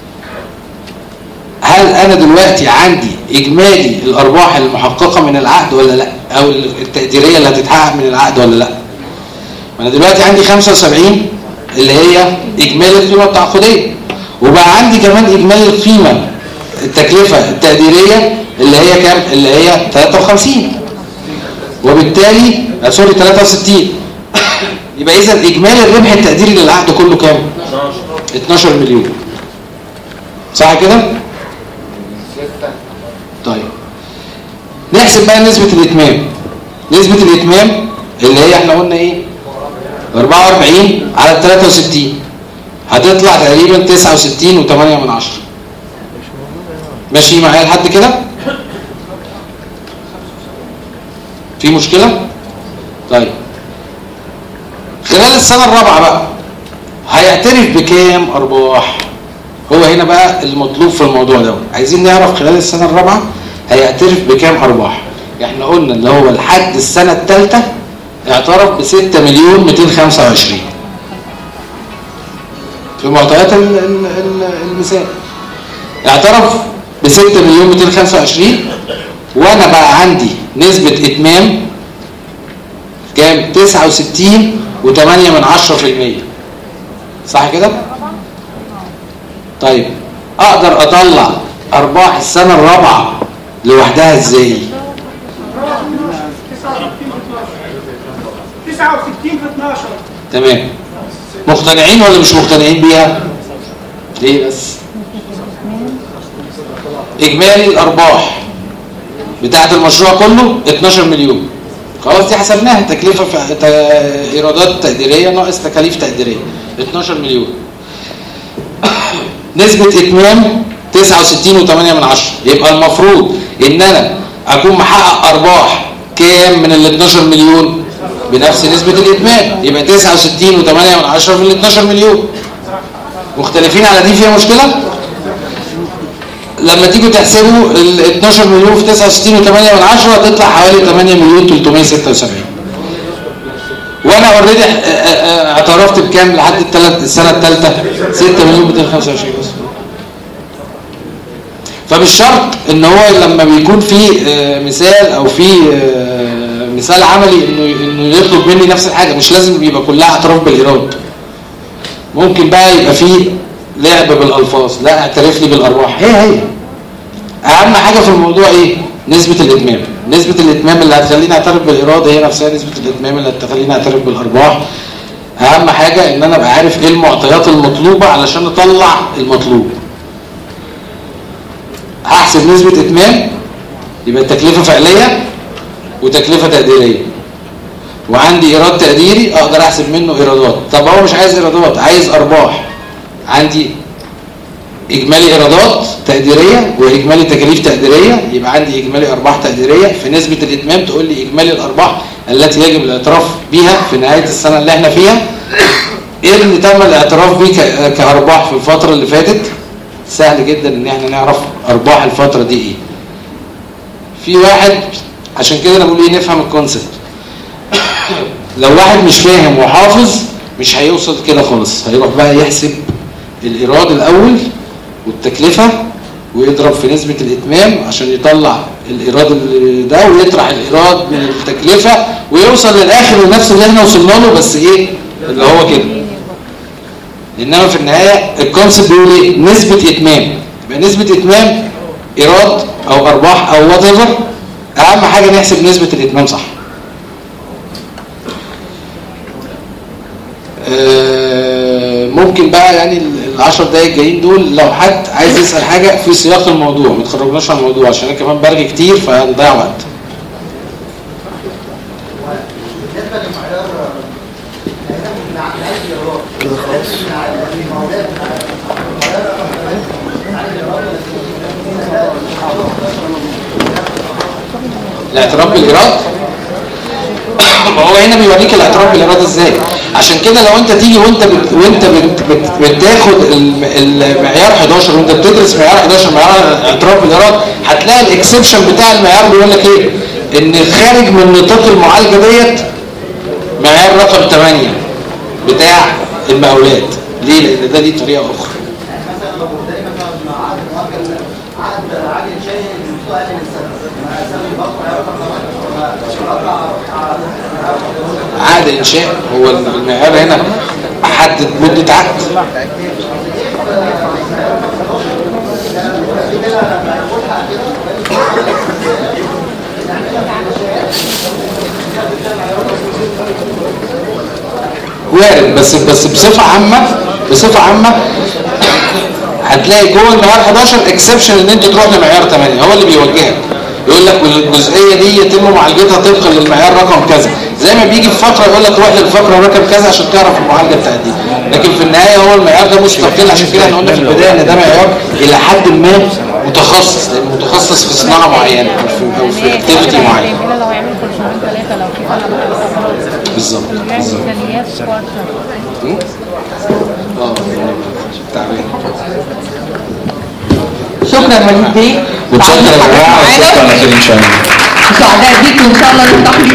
هل انا دلوقتي عندي اجمالي الارباح المحققه من العقد ولا لا، او التقديريه اللي هتتحقق من العقد ولا لا؟ انا دلوقتي عندي خمسة وسبعين اللي هي اجمالي القيمه التعاقديه، وبقى عندي كمان اجمالي القيمه التكلفه التقديريه اللي هي كام؟ اللي هي ثلاثة وخمسين، وبالتالي سوري ثلاثة وستين. يبقى اذا اجمالي الربح التقديري للعقد كله كام؟ اتناشر مليون، صح كده؟ طيب نحسب بقى نسبة الاتمام. نسبة الاتمام اللي هي احنا قلنا ايه؟ أربعة وأربعين على ثلاثة وستين، هتطلع تقريبا تسعة وستين وتمانية من عشرة. ماشي معايا لحد كده؟ في مشكلة؟ طيب خلال السنة الرابعة بقى هيعترف بكام أرباح؟ هو هنا بقى المطلوب في الموضوع ده، عايزين نعرف خلال السنة الرابعة هيعترف بكام أرباح. احنا قلنا اللي هو لحد السنة الثالثة اعترف بستة مليون مئتين وخمسة وعشرين في معطيات المثال، اعترف بستة مليون مئتين وخمسة وعشرين، وانا بقى عندي نسبة اتمام كام؟ تسعة وستين وثمانية من عشرة في المية، صح كده؟ طيب اقدر اطلع ارباح السنة الرابعة لوحدها ازاي؟ تسعة وستين في اتناشر. تمام. مقتنعين ولا مش مقتنعين بيها؟ ليه بس؟ اجمالي الارباح بتاعت المشروع كله اتناشر مليون. خلاص دي حسبناها، تكلفه في ت... ايرادات تقديريه ناقص تكاليف تقديريه اتناشر مليون. نسبه اتمام تسعة وستين وثمانية من عشرة، يبقى المفروض ان انا اكون محقق ارباح كام من ال اتناشر مليون؟ بنفس نسبه الاتمام، يبقى تسعة وستين وثمانية من عشرة في ال اتناشر مليون. مختلفين على دي؟ فيها مشكله؟ لما تيجوا تحسبوا ال اتناشر مليون في تسعة وستين وثمانية من عشرة هتطلع حوالي ثمانية مليون ثلاثمئة وستة وسبعين. وانا اوريدي اعترفت بكام لحد الثلاث السنه الثالثه؟ ستة مليون مئتين وخمسة وعشرين بس. فمش شرط ان هو لما بيكون في مثال او في مثال عملي انه انه يطلب مني نفس الحاجه، مش لازم يبقى كلها اعتراف بالايراد. ممكن بقى يبقى في لعب بالالفاظ، لا اعترف لي بالارباح، هي هي اهم حاجه في الموضوع ايه؟ نسبه الاتمام. نسبه الاتمام اللي هتخليني اعترف بالايراد هي نفسها نسبه الاتمام اللي هتخليني اعترف بالارباح. اهم حاجه ان انا ابقى عارف ايه المعطيات المطلوبه علشان اطلع المطلوب. هحسب نسبه اتمام، يبقى تكلفه فعليه وتكلفه تقديريه، وعندي ايراد تقديري اقدر احسب منه ايرادات. طب هو مش عايز ايرادات، عايز ارباح. عندي اجمالي ايرادات تقديريه واجمالي تكاليف تقديريه، يبقى عندي اجمالي ارباح تقديريه. في نسبه الاتمام تقول لي اجمالي الارباح التي يجب الاعتراف بها في نهايه السنه اللي احنا فيها. ايه اللي تم الاعتراف به كارباح في الفتره اللي فاتت؟ سهل جدا ان احنا نعرف ارباح الفتره دي ايه. في واحد، عشان كده انا بقول ايه، نفهم الكونسبت. لو واحد مش فاهم وحافظ مش هيوصل كده خالص، هيروح بقى يحسب الايراد الاول والتكلفه ويضرب في نسبه الاتمام عشان يطلع الايراد ده، ويطرح الايراد من التكلفه ويوصل للاخر لنفس اللي احنا وصلنا له، بس ايه اللي هو كده. انما في النهايه الكونسبت بيقول ايه؟ نسبه اتمام. يبقى نسبه اتمام ايراد او ارباح او وات ايفر، اهم حاجه نحسب نسبه الاتمام صح. ممكن بقى يعني العشر دقايق الجايين دول لو حد عايز يسأل حاجة في سياق الموضوع، ما تخرجناش عن الموضوع عشان انا كمان برغي كتير فهنضيع وقت. بالنسبة للمعيار كده خلاص الاعتراف بالإيراد ما هو هنا بيوريك الاعتراف بالايراد ازاي. عشان كده لو انت تيجي وانت بت... وانت بت... بت... بتاخد المعيار حداشر وانت بتدرس معيار حداشر معيار الاعتراف بالايراد، هتلاقي الاكسبشن بتاع المعيار بيقول لك ايه؟ ان خارج من نطاق المعالجه ديت معيار رقم ثمانية بتاع المقاولات. ليه؟ لان ده دي طريقه اخرى. عقد انشاء هو المعيار هنا حدد مده عقد. وارد، بس بس بصفه عامه بصفه عامه هتلاقي جوه المعيار حداشر اكسبشن ان انت تروح لمعيار ثمانية، هو اللي بيوجهك يقول لك والجزئيه دي يتم معالجتها طبقا للمعيار رقم كذا، زي ما بيجي في فقره يقول لك روح للفقره رقم كذا عشان تعرف المعالجه بتاعت دي. لكن في النهايه هو المعيار ده مستقل. عشان كده احنا قلنا في البدايه ان ده معيار الى حد ما متخصص، لان متخصص في صناعه معينه او في او في اكتيفيتي معين. لو هيعمل كل شهرين ثلاثه لو في فرق بالظبط بالظبط. ميزانيات اه تعبان. شكرا وليد بيه. وشكرا يا جماعه، وشكرا على خير ان شاء الله. سعداء بيكم ان شاء الله نلتقي